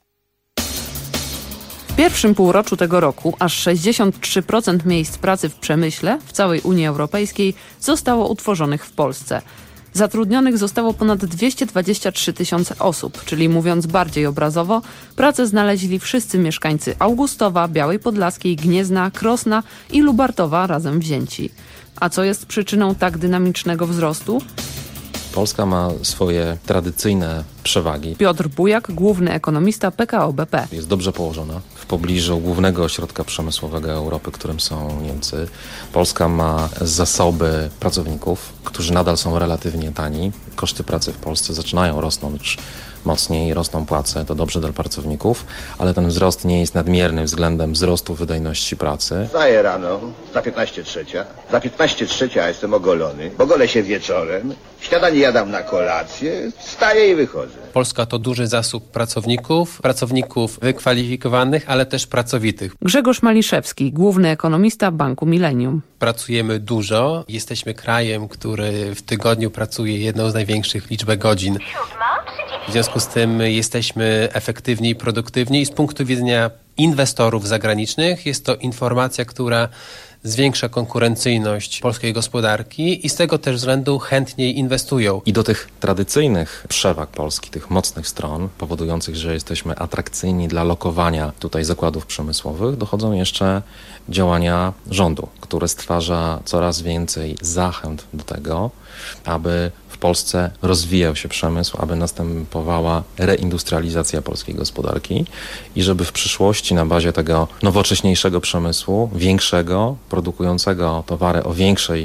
W pierwszym półroczu tego roku aż 63% miejsc pracy w przemyśle w całej Unii Europejskiej zostało utworzonych w Polsce. Zatrudnionych zostało ponad 223 tysiące osób, czyli mówiąc bardziej obrazowo, pracę znaleźli wszyscy mieszkańcy Augustowa, Białej Podlaskiej, Gniezna, Krosna i Lubartowa razem wzięci. A co jest przyczyną tak dynamicznego wzrostu? Polska ma swoje tradycyjne przewagi. Piotr Bujak, główny ekonomista PKO BP. Jest dobrze położona w pobliżu głównego ośrodka przemysłowego Europy, którym są Niemcy. Polska ma zasoby pracowników, którzy nadal są relatywnie tani. Koszty pracy w Polsce zaczynają rosnąć mocniej, rosną płace, to dobrze dla pracowników, ale ten wzrost nie jest nadmierny względem wzrostu wydajności pracy. Wstaję rano, za 15:03, za 15:03 jestem ogolony, ogolę się wieczorem, śniadanie jadam na kolację, wstaję i wychodzę. Polska to duży zasób pracowników wykwalifikowanych, ale też pracowitych. Grzegorz Maliszewski, główny ekonomista Banku Millennium. Pracujemy dużo, jesteśmy krajem, który w tygodniu pracuje jedną z największych liczb godzin. W związku z tym jesteśmy efektywni i produktywni i z punktu widzenia inwestorów zagranicznych jest to informacja, która zwiększa konkurencyjność polskiej gospodarki i z tego też względu chętniej inwestują. I do tych tradycyjnych przewag Polski, tych mocnych stron, powodujących, że jesteśmy atrakcyjni dla lokowania tutaj zakładów przemysłowych, dochodzą jeszcze działania rządu, które stwarza coraz więcej zachęt do tego, aby w Polsce rozwijał się przemysł, aby następowała reindustrializacja polskiej gospodarki i żeby w przyszłości na bazie tego nowocześniejszego przemysłu, większego, produkującego towary o większej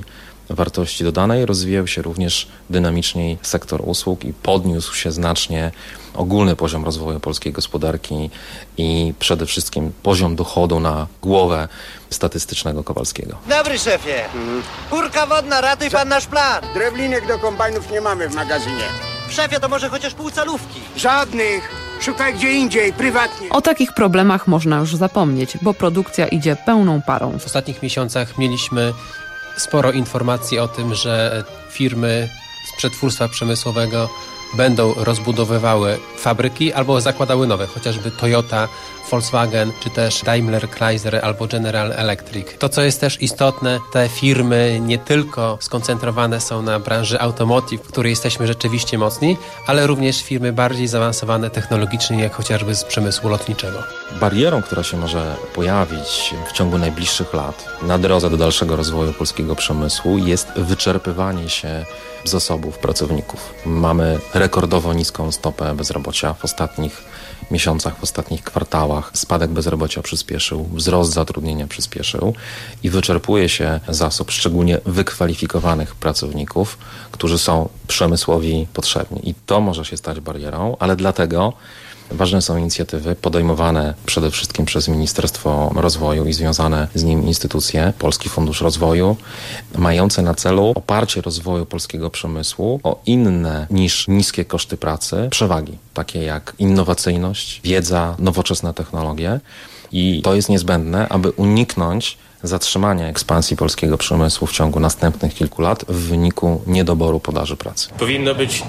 wartości dodanej, rozwijał się również dynamiczniej sektor usług i podniósł się znacznie ogólny poziom rozwoju polskiej gospodarki i przede wszystkim poziom dochodu na głowę statystycznego Kowalskiego. Dobry szefie. Kurka wodna, ratuj pan nasz plan. Drewlinek do kombajnów nie mamy w magazynie. Szefie, to może chociaż półcalówki. Żadnych. Szukaj gdzie indziej, prywatnie. O takich problemach można już zapomnieć, bo produkcja idzie pełną parą. W ostatnich miesiącach mieliśmy sporo informacji o tym, że firmy z przetwórstwa przemysłowego będą rozbudowywały fabryki albo zakładały nowe, chociażby Toyota, Volkswagen, czy też Daimler, Chrysler albo General Electric. To, co jest też istotne, te firmy nie tylko skoncentrowane są na branży automotive, w której jesteśmy rzeczywiście mocni, ale również firmy bardziej zaawansowane technologicznie, jak chociażby z przemysłu lotniczego. Barierą, która się może pojawić w ciągu najbliższych lat na drodze do dalszego rozwoju polskiego przemysłu, jest wyczerpywanie się zasobów pracowników. Mamy rekordowo niską stopę bezrobocia w ostatnich miesiącach, w ostatnich kwartałach. Spadek bezrobocia przyspieszył, wzrost zatrudnienia przyspieszył i wyczerpuje się zasób szczególnie wykwalifikowanych pracowników, którzy są przemysłowi potrzebni. I to może się stać barierą, ale dlatego ważne są inicjatywy podejmowane przede wszystkim przez Ministerstwo Rozwoju i związane z nim instytucje, Polski Fundusz Rozwoju, mające na celu oparcie rozwoju polskiego przemysłu o inne niż niskie koszty pracy przewagi, takie jak innowacyjność, wiedza, nowoczesne technologie. I to jest niezbędne, aby uniknąć zatrzymania ekspansji polskiego przemysłu w ciągu następnych kilku lat w wyniku niedoboru podaży pracy. Powinno być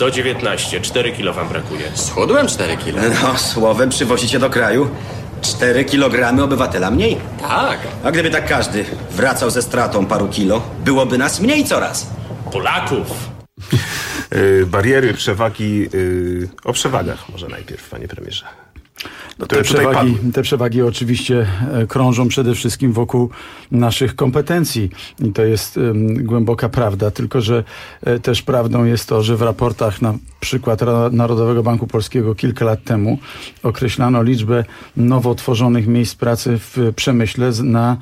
119, 4 kilo wam brakuje. Schudłem 4 kilo. No, słowem przywozicie do kraju 4 kilogramy obywatela mniej. Tak. A gdyby tak każdy wracał ze stratą paru kilo, byłoby nas mniej coraz. Polaków. Bariery, przewagi, o przewagach może najpierw, panie premierze. No te przewagi oczywiście krążą przede wszystkim wokół naszych kompetencji i to jest głęboka prawda, tylko że też prawdą jest to, że w raportach na przykład Narodowego Banku Polskiego kilka lat temu określano liczbę nowo tworzonych miejsc pracy w przemyśle na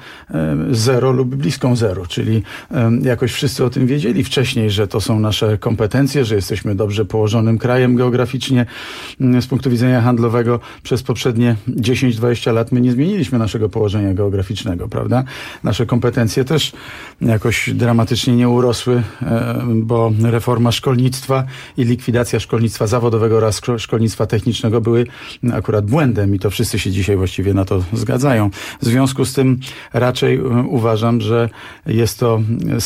0 lub bliską 0, czyli jakoś wszyscy o tym wiedzieli wcześniej, że to są nasze kompetencje, że jesteśmy dobrze położonym krajem geograficznie z punktu widzenia handlowego. Przez poprzednie 10-20 lat my nie zmieniliśmy naszego położenia geograficznego, prawda? Nasze kompetencje też jakoś dramatycznie nie urosły, bo reforma szkolnictwa i likwidacja szkolnictwa zawodowego oraz szkolnictwa technicznego były akurat błędem i to wszyscy się dzisiaj właściwie na to zgadzają. W związku z tym raczej uważam, że jest to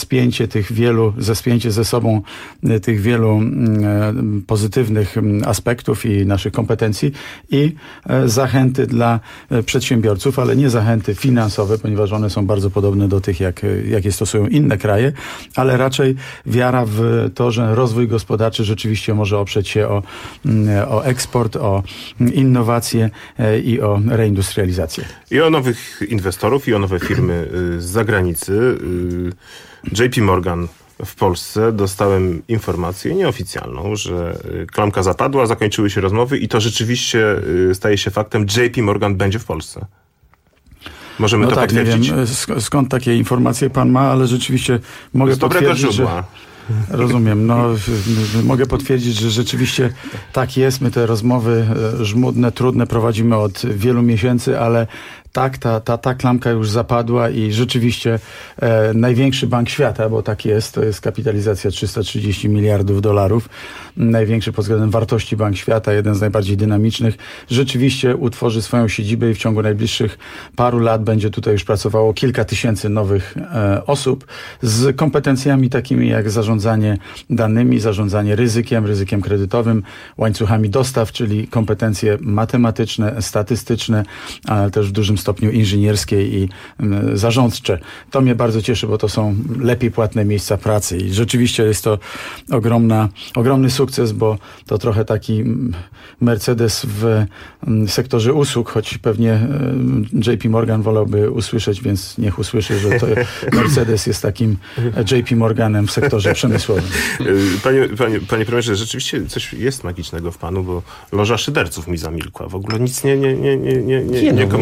zespięcie ze sobą tych wielu pozytywnych aspektów i naszych kompetencji i zachęty dla przedsiębiorców, ale nie zachęty finansowe, ponieważ one są bardzo podobne do tych, jakie stosują inne kraje, ale raczej wiara w to, że rozwój gospodarczy rzeczywiście może oprzeć się o eksport, o innowacje i o reindustrializację. I o nowych inwestorów, i o nowe firmy z zagranicy. JP Morgan w Polsce. Dostałem informację nieoficjalną, że klamka zapadła, zakończyły się rozmowy i to rzeczywiście staje się faktem. JP Morgan będzie w Polsce. Możemy to potwierdzić. Nie wiem, skąd takie informacje pan ma, ale rzeczywiście mogę potwierdzić, że... Rozumiem. Mogę potwierdzić, że rzeczywiście tak jest. My te rozmowy żmudne, trudne prowadzimy od wielu miesięcy, ale tak, ta klamka już zapadła i rzeczywiście największy bank świata, bo tak jest, to jest kapitalizacja $330 miliardów. Największy pod względem wartości bank świata, jeden z najbardziej dynamicznych, rzeczywiście utworzy swoją siedzibę i w ciągu najbliższych paru lat będzie tutaj już pracowało kilka tysięcy nowych osób z kompetencjami takimi jak zarządzanie danymi, zarządzanie ryzykiem kredytowym, łańcuchami dostaw, czyli kompetencje matematyczne, statystyczne, ale też w dużym stopniu inżynierskie i zarządcze. To mnie bardzo cieszy, bo to są lepiej płatne miejsca pracy i rzeczywiście jest to ogromny sukces, bo to trochę taki Mercedes w sektorze usług, choć pewnie JP Morgan wolałby usłyszeć, więc niech usłyszy, że to Mercedes jest takim JP Morganem w sektorze przemysłowym. Panie premierze, rzeczywiście coś jest magicznego w panu, bo loża szyderców mi zamilkła. W ogóle nic nie komentuje.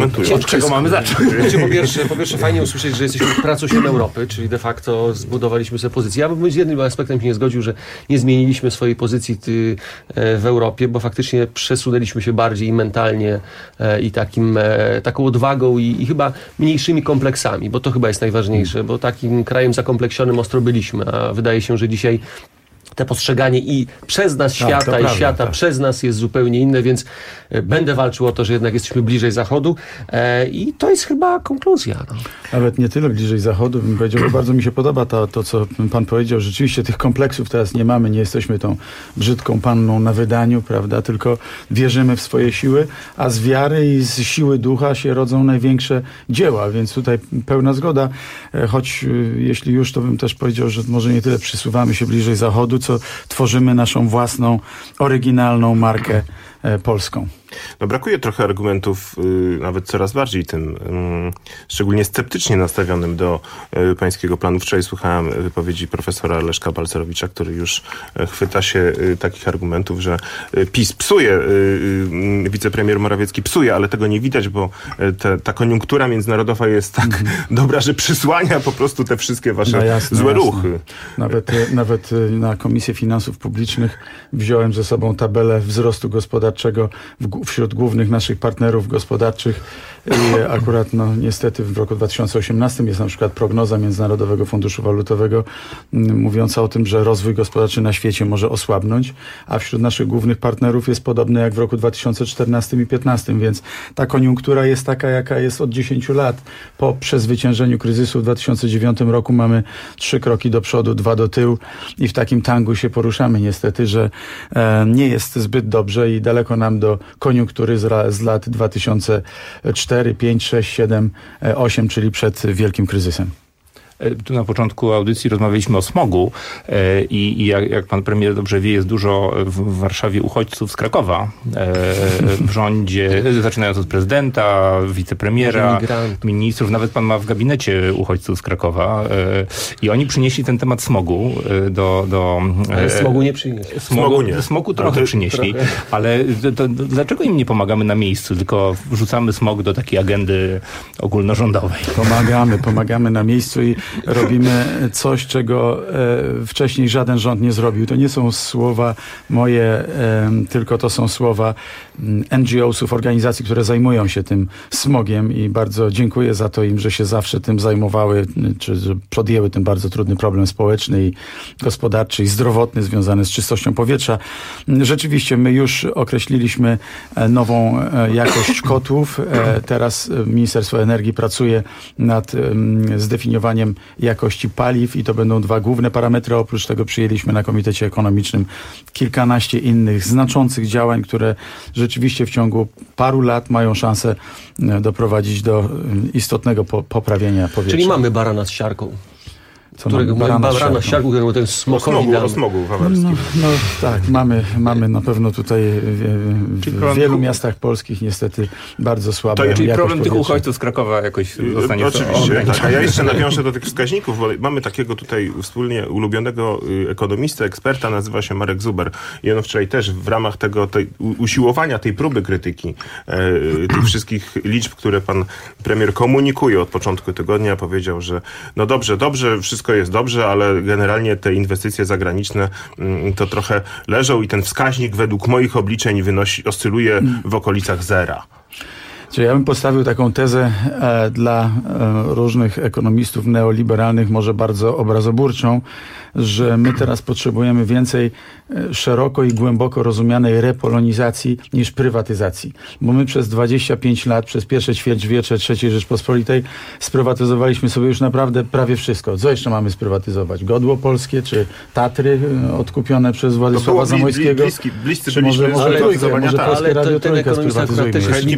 czego mamy zacząć? Po pierwsze fajnie usłyszeć, że jesteśmy pracą Europy, czyli de facto zbudowaliśmy sobie pozycję. Ja bym z jednym aspektem się nie zgodził, że nie zmieniliśmy swojej pozycji w Europie, bo faktycznie przesunęliśmy się bardziej mentalnie i taką odwagą i chyba mniejszymi kompleksami, bo to chyba jest najważniejsze, bo takim krajem zakompleksionym ostro byliśmy, a wydaje się, że dzisiaj te postrzeganie i przez nas świata i świata przez nas jest zupełnie inne, więc będę walczył o to, że jednak jesteśmy bliżej Zachodu i to jest chyba konkluzja. No. Nawet nie tyle bliżej Zachodu, bym powiedział, że bardzo mi się podoba to, co pan powiedział. Rzeczywiście tych kompleksów teraz nie mamy, nie jesteśmy tą brzydką panną na wydaniu, prawda, tylko wierzymy w swoje siły, a z wiary i z siły ducha się rodzą największe dzieła, więc tutaj pełna zgoda, choć jeśli już, to bym też powiedział, że może nie tyle przysuwamy się bliżej Zachodu, co tworzymy naszą własną, oryginalną markę polską. No brakuje trochę argumentów, nawet coraz bardziej tym, szczególnie sceptycznie nastawionym do pańskiego planu. Wczoraj słuchałem wypowiedzi profesora Leszka Balcerowicza, który już chwyta się takich argumentów, że PiS psuje, wicepremier Morawiecki psuje, ale tego nie widać, bo ta koniunktura międzynarodowa jest tak dobra, że przysłania po prostu te wszystkie wasze złe ruchy. Nawet na Komisję Finansów Publicznych wziąłem ze sobą tabelę wzrostu gospodarczego wśród głównych naszych partnerów gospodarczych i akurat niestety w roku 2018 jest na przykład prognoza Międzynarodowego Funduszu Walutowego mówiąca o tym, że rozwój gospodarczy na świecie może osłabnąć, a wśród naszych głównych partnerów jest podobny jak w roku 2014 i 2015, więc ta koniunktura jest taka, jaka jest od 10 lat. Po przezwyciężeniu kryzysu w 2009 roku mamy 3 kroki do przodu, 2 do tyłu i w takim tangu się poruszamy niestety, że nie jest zbyt dobrze i daleko nam do koniunktury z lat 2004, 5, 6, 7, 8, czyli przed wielkim kryzysem. Tu na początku audycji rozmawialiśmy o smogu i jak pan premier dobrze wie, jest dużo w Warszawie uchodźców z Krakowa w rządzie, zaczynając od prezydenta, wicepremiera, ministrów, nawet pan ma w gabinecie uchodźców z Krakowa i oni przynieśli ten temat smogu ale smogu nie przynieśli. Smogu trochę przynieśli, ale dlaczego im nie pomagamy na miejscu, tylko wrzucamy smog do takiej agendy ogólnorządowej? Pomagamy na miejscu i robimy coś, czego wcześniej żaden rząd nie zrobił. To nie są słowa moje, tylko to są słowa NGO-sów, organizacji, które zajmują się tym smogiem i bardzo dziękuję za to im, że się zawsze tym zajmowały, czy że podjęły ten bardzo trudny problem społeczny i gospodarczy i zdrowotny związany z czystością powietrza. Rzeczywiście my już określiliśmy nową jakość kotłów. Teraz Ministerstwo Energii pracuje nad zdefiniowaniem jakości paliw i to będą 2 główne parametry. Oprócz tego przyjęliśmy na Komitecie Ekonomicznym kilkanaście innych znaczących działań, które rzeczywiście w ciągu paru lat mają szansę doprowadzić do istotnego poprawienia powietrza. Czyli mamy barana z siarką. Barana z siarką, którego ten smokowi o smogu wawerskim. No tak, mamy na pewno tutaj w wielu miastach polskich niestety bardzo słabe. Czyli problem tych uchodźców z Krakowa jakoś zostanie oczywiście, tak. A ja jeszcze nawiążę do tych wskaźników, bo mamy takiego tutaj wspólnie ulubionego ekonomistę, eksperta, nazywa się Marek Zuber i on wczoraj też w ramach usiłowania tej próby krytyki tych wszystkich liczb, które pan premier komunikuje od początku tygodnia, powiedział, że no dobrze, wszystko jest dobrze, ale generalnie te inwestycje zagraniczne to trochę leżą i ten wskaźnik według moich obliczeń oscyluje w okolicach zera. Czyli ja bym postawił taką tezę dla różnych ekonomistów neoliberalnych, może bardzo obrazoburczą, że my teraz potrzebujemy więcej szeroko i głęboko rozumianej repolonizacji niż prywatyzacji. Bo my przez 25 lat, przez pierwsze ćwierćwiecze III Rzeczpospolitej sprywatyzowaliśmy sobie już naprawdę prawie wszystko. Co jeszcze mamy sprywatyzować? Godło polskie, czy Tatry odkupione przez Władysława Zamojskiego? Bliscy byliśmy Polskie Radio Trójka sprywatyzujmy.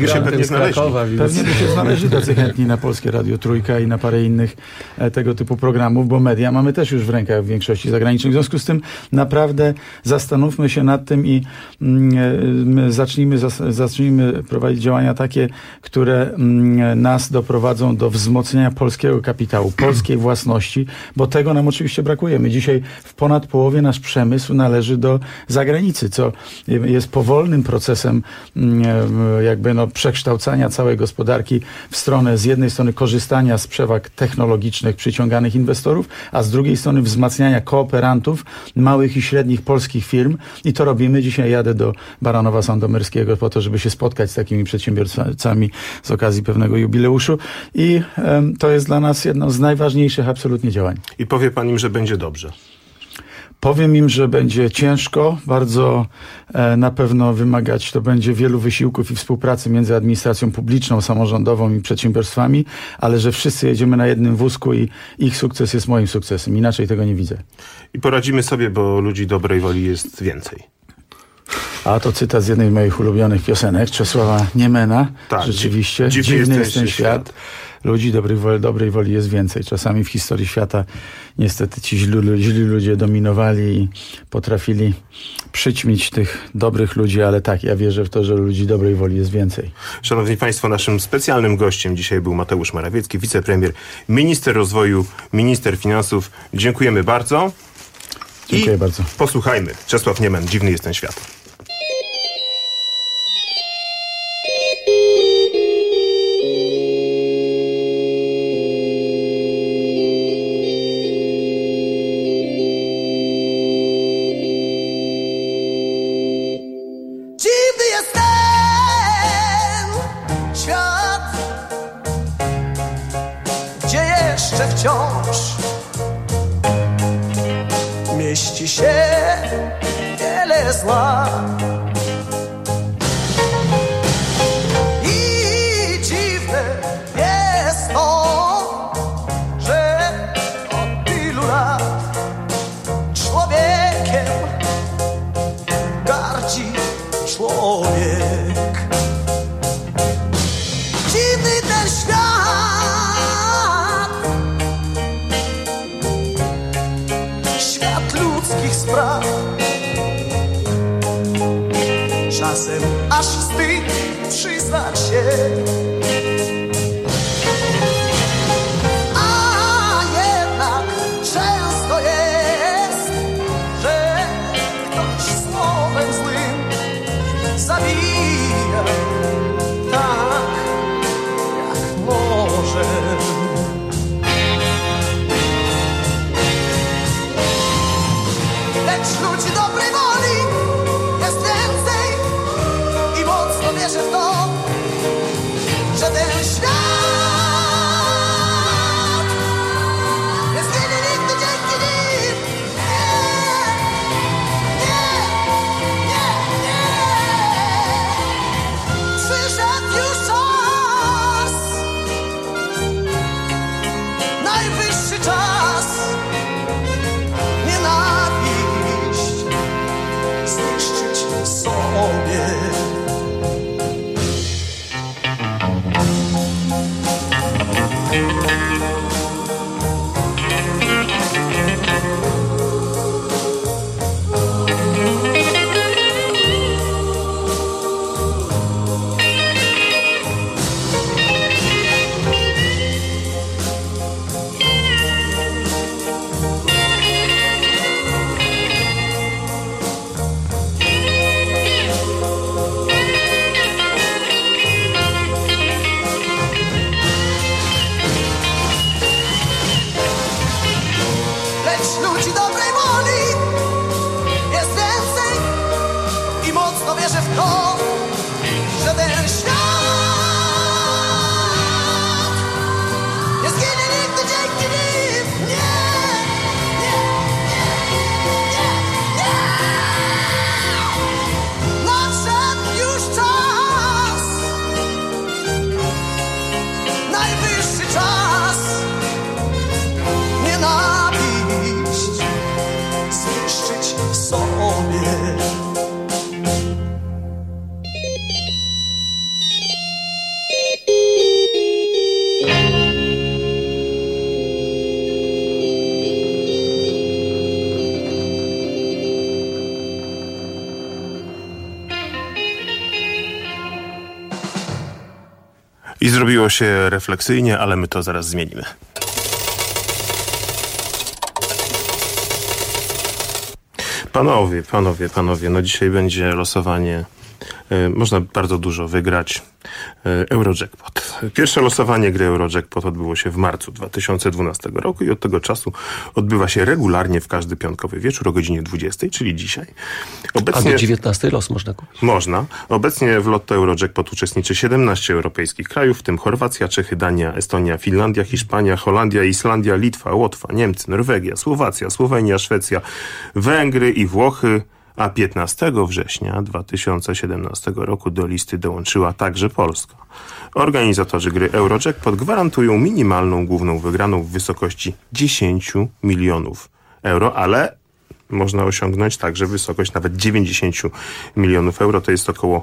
Pewnie by się znaleźli tacy chętni na Polskie Radio Trójka i na parę innych tego typu programów, bo media mamy też już w rękach w większości zagranicznych. W związku z tym naprawdę zastanówmy się nad tym i zacznijmy prowadzić działania takie, które nas doprowadzą do wzmocnienia polskiego kapitału, polskiej własności, bo tego nam oczywiście brakuje. My dzisiaj w ponad połowie nasz przemysł należy do zagranicy, co jest powolnym procesem jakby przekształcania przerzucania całej gospodarki w stronę z jednej strony korzystania z przewag technologicznych przyciąganych inwestorów, a z drugiej strony wzmacniania kooperantów małych i średnich polskich firm i to robimy. Dzisiaj jadę do Baranowa Sandomierskiego po to, żeby się spotkać z takimi przedsiębiorcami z okazji pewnego jubileuszu i to jest dla nas jedno z najważniejszych absolutnie działań. I powie pan im, że będzie dobrze. Powiem im, że będzie ciężko, bardzo na pewno wymagać to będzie wielu wysiłków i współpracy między administracją publiczną, samorządową i przedsiębiorstwami, ale że wszyscy jedziemy na jednym wózku i ich sukces jest moim sukcesem. Inaczej tego nie widzę. I poradzimy sobie, bo ludzi dobrej woli jest więcej. A to cytat z jednej z moich ulubionych piosenek, Czesława Niemena. Tak, rzeczywiście, dziwny jest ten świat. Ludzi dobrej woli jest więcej. Czasami w historii świata niestety ci źli ludzie dominowali i potrafili przyćmić tych dobrych ludzi, ale tak, ja wierzę w to, że ludzi dobrej woli jest więcej. Szanowni Państwo, naszym specjalnym gościem dzisiaj był Mateusz Morawiecki, wicepremier, minister rozwoju, minister finansów. Dziękujemy bardzo. Dziękuję bardzo. Posłuchajmy. Czesław Niemen, Dziwny jest ten świat. Wciąż mieści się wiele zła i dziwne jest to, że od tylu lat człowiekiem gardzi człowiek. Dziwny ten świat, spraw. Czasem aż wstyd przyznać się, a jednak często jest, że ktoś słowem złym zabija tak jak może. Lecz ludzi dobrej woli jest więcej i mocno wierzę w to, że ten świat nie zginie nigdy dzięki nim. Nie. Przyszedł już czas, najwyższy czas. Zniszczyć sobie. I zrobiło się refleksyjnie, ale my to zaraz zmienimy. Panowie, no dzisiaj będzie losowanie. Można bardzo dużo wygrać. Eurojackpot. Pierwsze losowanie gry Eurojackpot odbyło się w marcu 2012 roku i od tego czasu odbywa się regularnie w każdy piątkowy wieczór o godzinie 20, czyli dzisiaj. Obecnie, a do 19 los można kupić? Można. Obecnie w Lotto Eurojackpot uczestniczy 17 europejskich krajów, w tym Chorwacja, Czechy, Dania, Estonia, Finlandia, Hiszpania, Holandia, Islandia, Litwa, Łotwa, Niemcy, Norwegia, Słowacja, Słowenia, Szwecja, Węgry i Włochy. A 15 września 2017 roku do listy dołączyła także Polska. Organizatorzy gry Eurojackpot gwarantują minimalną główną wygraną w wysokości 10 milionów euro, ale można osiągnąć także wysokość nawet 90 milionów euro. To jest około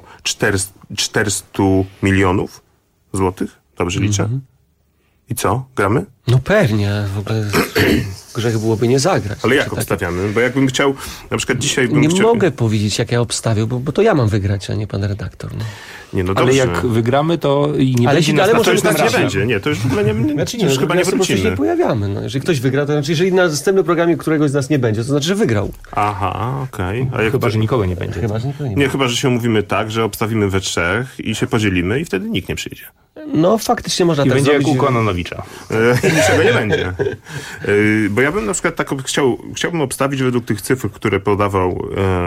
400 milionów złotych. Dobrze liczę? I co? Gramy? No pewnie. W ogóle grzech byłoby nie zagrać. Ale jak obstawiamy? Bo jakbym chciał, na przykład dzisiaj bym nie chciał... mogę powiedzieć, jak ja obstawił, bo to ja mam wygrać, a nie pan redaktor. No. Nie, no ale dobrze. jak wygramy, to i nie ale będzie ale to już tak nie będzie. Nie, to już w ogóle nie, znaczy, już chyba nie wrócimy. się nie pojawiamy. No. Jeżeli ktoś wygra, to znaczy, jeżeli na następnym programie któregoś z nas nie będzie, to znaczy, że wygrał. Aha, okej. A jak chyba, że nikogo nie będzie. Chyba, że nikogo nie będzie. Chyba, że się umówimy tak, że obstawimy we trzech i się podzielimy i wtedy nikt nie przyjdzie. No faktycznie można tak zrobić. I będzie jak u Kononowicza. Niczego nie będzie. Bo ja bym na przykład tak chciałbym obstawić według tych cyfr, które podawał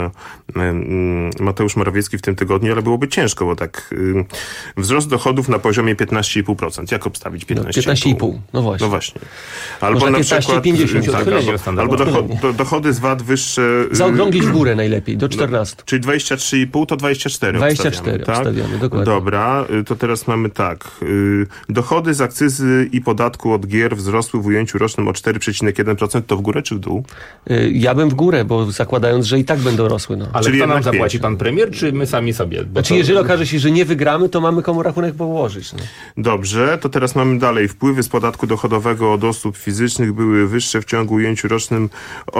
Mateusz Morawiecki w tym tygodniu, ale byłoby ciężko, bo tak wzrost dochodów na poziomie 15,5%. Jak obstawić 15,5%? 15,5%. No właśnie. No właśnie. Albo można na 15, przykład 50, albo dochody z VAT wyższe. Zaokrąglić w górę najlepiej, do 14. Czyli 23,5 to 24. 24 obstawiamy, dokładnie. Dobra, to teraz mamy tak. Dochody z akcyzy i podatku od gier wzrosły w ujęciu rocznym o 4,1%. To w górę czy w dół? Ja bym w górę, bo zakładając, że i tak będą rosły. No. Ale czyli kto nam zapłaci? Pan premier, czy my sami sobie? Znaczy, jeżeli okaże się, że nie wygramy, to mamy komu rachunek położyć. No. Dobrze, to teraz mamy dalej. Wpływy z podatku dochodowego od osób fizycznych były wyższe w ciągu ujęciu rocznym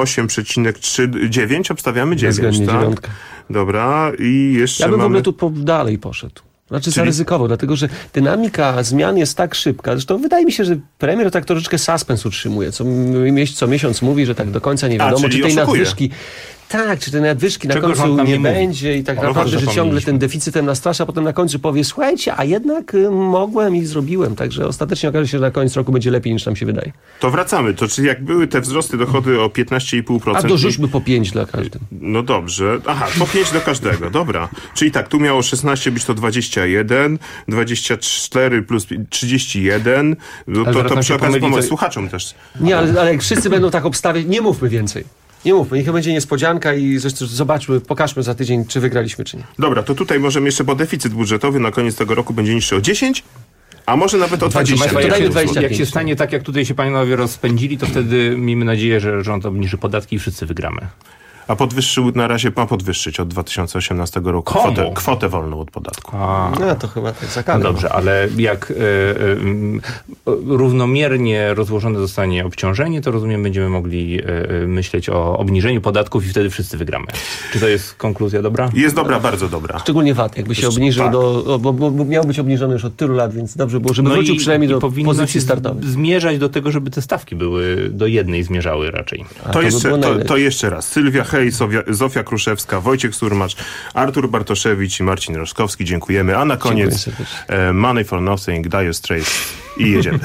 8,9. Obstawiamy 9, tak? 9. Dobra, i jeszcze ja bym mamy... w ogóle tu dalej poszedł. Znaczy zaryzykował, dlatego że dynamika zmian jest tak szybka. Zresztą wydaje mi się, że premier tak troszeczkę suspens utrzymuje. Co miesiąc mówi, że tak do końca nie wiadomo, czy tej nadwyżki... Tak, czy te nadwyżki na końcu nie będzie i tak naprawdę, że ciągle ten deficytem nastrasza, potem na końcu powie, słuchajcie, a jednak mogłem i zrobiłem. Także ostatecznie okaże się, że na koniec roku będzie lepiej niż nam się wydaje. To wracamy. To czyli jak były te wzrosty dochody o 15,5%... A dorzućmy po 5 dla każdego. No dobrze. Aha, po 5 do każdego. Dobra. Czyli tak, tu miało 16 być to 21, 24 plus 31. To przy okazji pomoc słuchaczom też. Nie, ale jak wszyscy będą tak obstawiać, nie mówmy więcej. Nie mówmy, niech będzie niespodzianka i zresztą zobaczmy, pokażmy za tydzień, czy wygraliśmy, czy nie. Dobra, to tutaj możemy jeszcze, bo deficyt budżetowy na koniec tego roku będzie niższy o 10, a może nawet o 20. Jak się stanie tak, jak tutaj się panowie rozpędzili, to wtedy miejmy nadzieję, że rząd obniży podatki i wszyscy wygramy. A podwyższył, na razie ma podwyższyć od 2018 roku kwotę wolną od podatku. No to chyba tak zakazane. No dobrze, ale jak równomiernie rozłożone zostanie obciążenie, to rozumiem, będziemy mogli myśleć o obniżeniu podatków i wtedy wszyscy wygramy. Czy to jest konkluzja dobra? Jest dobra, bardzo dobra. Szczególnie VAT, jakby się obniżył tak. bo miał być obniżony już od tylu lat, więc dobrze było, żeby wrócił przynajmniej do pozycji startowej. Zmierzać do tego, żeby te stawki były do jednej zmierzały raczej. To jeszcze raz. Sylwia Hej, Zofia Kruszewska, Wojciech Surmacz, Artur Bartoszewicz i Marcin Roszkowski. Dziękujemy. A na koniec Money for Nothing, Dire Straits i jedziemy.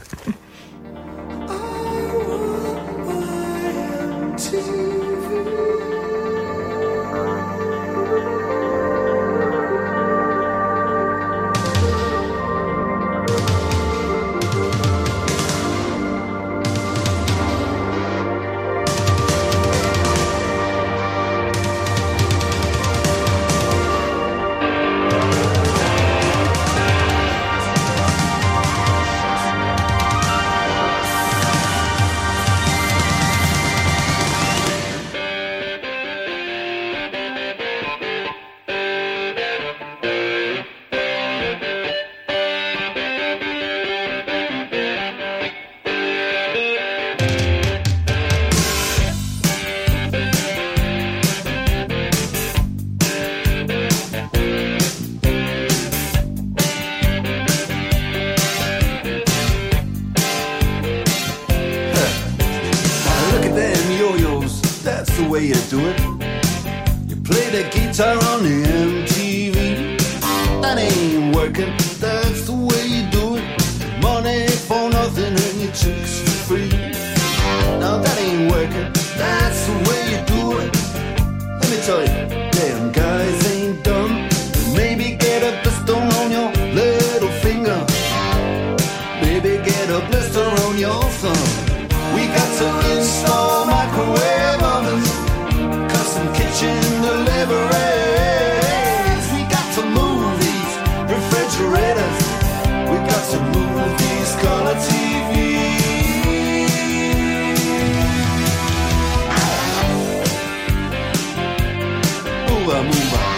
way you do it. You play the guitar on the MTV. That ain't working. thinking that's the way you do it. Let me tell you, damn guys ain't dumb. Maybe get a blister on your little finger. Maybe get a blister on your thumb. We got to install microwave ovens, custom kitchen deliveries. We got to move these refrigerators. We got to move these color TVs. Move on, move on.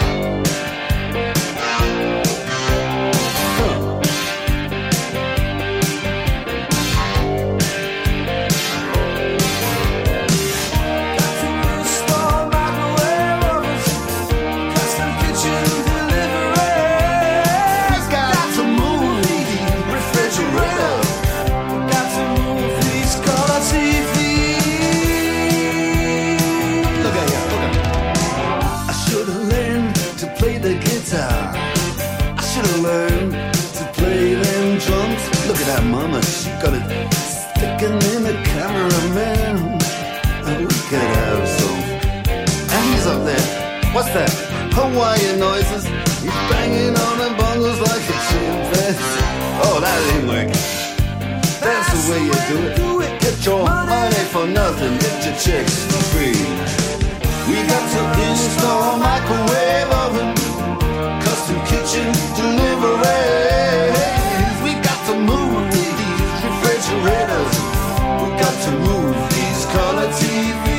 Mama, she got it sticking in the cameraman. Oh, we could have some. And he's up there. What's that? Hawaiian noises. He's banging on the bongos like a chimpanzee. Oh, that ain't working. That's the way you do it. Get your money for nothing. Get your chicks for free. We got to install microwave oven, custom kitchen delivery. We got to move refrigerators. We got to move these color TVs.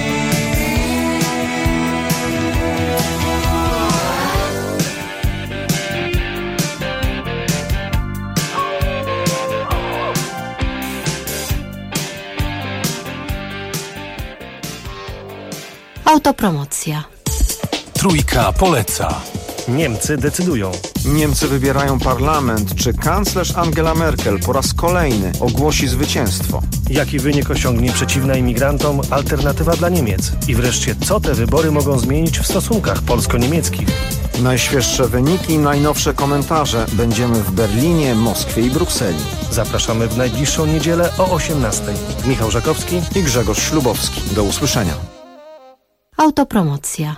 Autopromocja. Trójka poleca. Niemcy decydują. Niemcy wybierają parlament. Czy kanclerz Angela Merkel po raz kolejny ogłosi zwycięstwo? Jaki wynik osiągnie przeciwna imigrantom alternatywa dla Niemiec? I wreszcie, co te wybory mogą zmienić w stosunkach polsko-niemieckich? Najświeższe wyniki, najnowsze komentarze. Będziemy w Berlinie, Moskwie i Brukseli. Zapraszamy w najbliższą niedzielę o 18:00. Michał Żakowski i Grzegorz Ślubowski. Do usłyszenia. Autopromocja.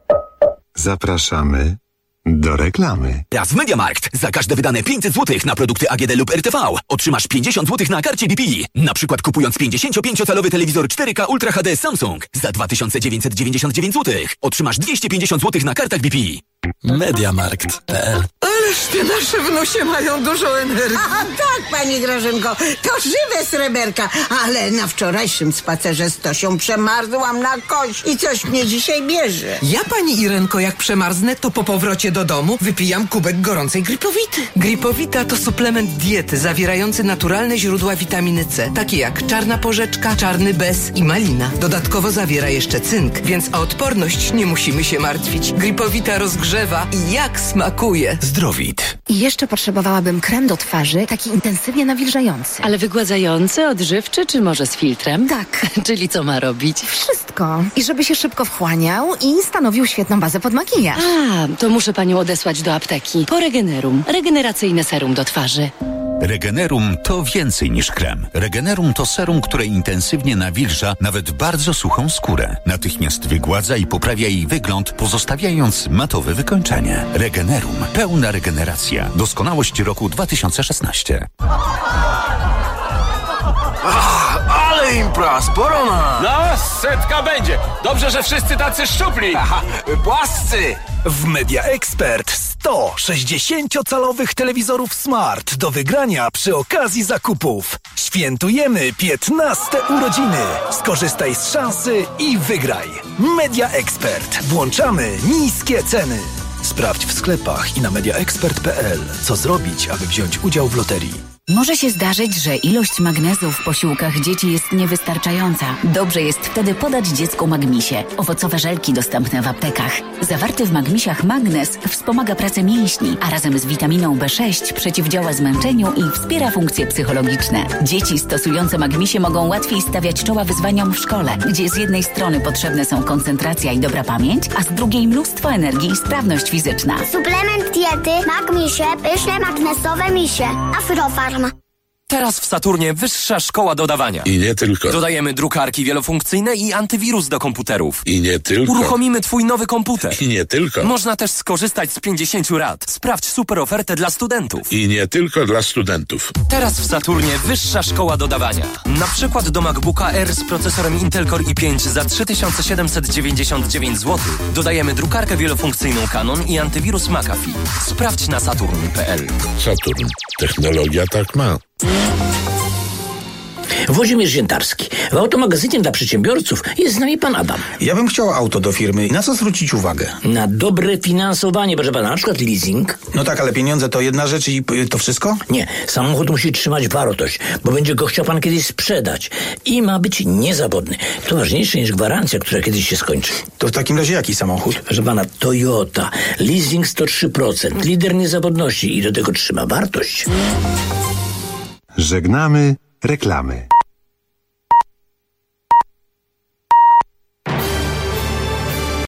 Zapraszamy do reklamy. Teraz w MediaMarkt. Za każde wydane 500 zł na produkty AGD lub RTV otrzymasz 50 zł na karcie BP. Na przykład kupując 55-calowy telewizor 4K Ultra HD Samsung za 2999 zł otrzymasz 250 zł na kartach BP. MediaMarkt.pl. Ależ te nasze wnusie mają dużo energii. A tak, pani Grażynko, to żywe sreberka. Ale na wczorajszym spacerze z Tosią przemarzłam na kość i coś mnie dzisiaj bierze. Ja, pani Irenko, jak przemarznę, to po powrocie do domu wypijam kubek gorącej Gripowity. Gripowita to suplement diety zawierający naturalne źródła witaminy C, takie jak czarna porzeczka, czarny bez i malina. Dodatkowo zawiera jeszcze cynk, więc o odporność nie musimy się martwić. Gripowita rozgrzewa i jak smakuje. Zdrowit. I jeszcze potrzebowałabym krem do twarzy, taki intensywnie nawilżający. Ale wygładzający, odżywczy, czy może z filtrem? Tak. Czyli co ma robić? Wszystko. I żeby się szybko wchłaniał i stanowił świetną bazę pod makijaż. A, to muszę panią odesłać do apteki. Po Regenerum. Regeneracyjne serum do twarzy. Regenerum to więcej niż krem. Regenerum to serum, które intensywnie nawilża nawet bardzo suchą skórę. Natychmiast wygładza i poprawia jej wygląd, pozostawiając matowe wykończenie. Regenerum. Pełna regeneracja. Doskonałość roku 2016. Ale impra, sporo ma. No, setka będzie. Dobrze, że wszyscy tacy szczupli. Płascy. W Media Expert 100 60-calowych telewizorów Smart do wygrania przy okazji zakupów. Świętujemy 15 urodziny. Skorzystaj z szansy i wygraj. Media Expert. Włączamy niskie ceny. Sprawdź w sklepach i na mediaexpert.pl, co zrobić, aby wziąć udział w loterii. Może się zdarzyć, że ilość magnezu w posiłkach dzieci jest niewystarczająca. Dobrze jest wtedy podać dziecku Magmisie. Owocowe żelki dostępne w aptekach. Zawarty w Magmisiach magnez wspomaga pracę mięśni, a razem z witaminą B6 przeciwdziała zmęczeniu i wspiera funkcje psychologiczne. Dzieci stosujące Magmisie mogą łatwiej stawiać czoła wyzwaniom w szkole, gdzie z jednej strony potrzebne są koncentracja i dobra pamięć, a z drugiej mnóstwo energii i sprawność fizyczna. Suplement diety Magmisie, pyszne magnesowe misie. Afrofarm. Teraz w Saturnie wyższa szkoła dodawania. I nie tylko. Dodajemy drukarki wielofunkcyjne i antywirus do komputerów. I nie tylko. Uruchomimy twój nowy komputer. I nie tylko. Można też skorzystać z 50 rat. Sprawdź super ofertę dla studentów. I nie tylko dla studentów. Teraz w Saturnie wyższa szkoła dodawania. Na przykład do MacBooka R z procesorem Intel Core i5 za 3799 zł dodajemy drukarkę wielofunkcyjną Canon i antywirus McAfee. Sprawdź na saturn.pl. Saturn. Technologia tak ma. Włodzimierz Ziętarski. W automagazynie dla przedsiębiorców jest z nami pan Adam. Ja bym chciał auto do firmy. Na co zwrócić uwagę? Na dobre finansowanie, proszę pana, na przykład leasing. No tak, ale pieniądze to jedna rzecz i to wszystko? Nie, samochód musi trzymać wartość, bo będzie go chciał pan kiedyś sprzedać. I ma być niezawodny. To ważniejsze niż gwarancja, która kiedyś się skończy. To w takim razie jaki samochód? Proszę pana, Toyota. Leasing 103%. Lider niezawodności i do tego trzyma wartość. Żegnamy reklamy.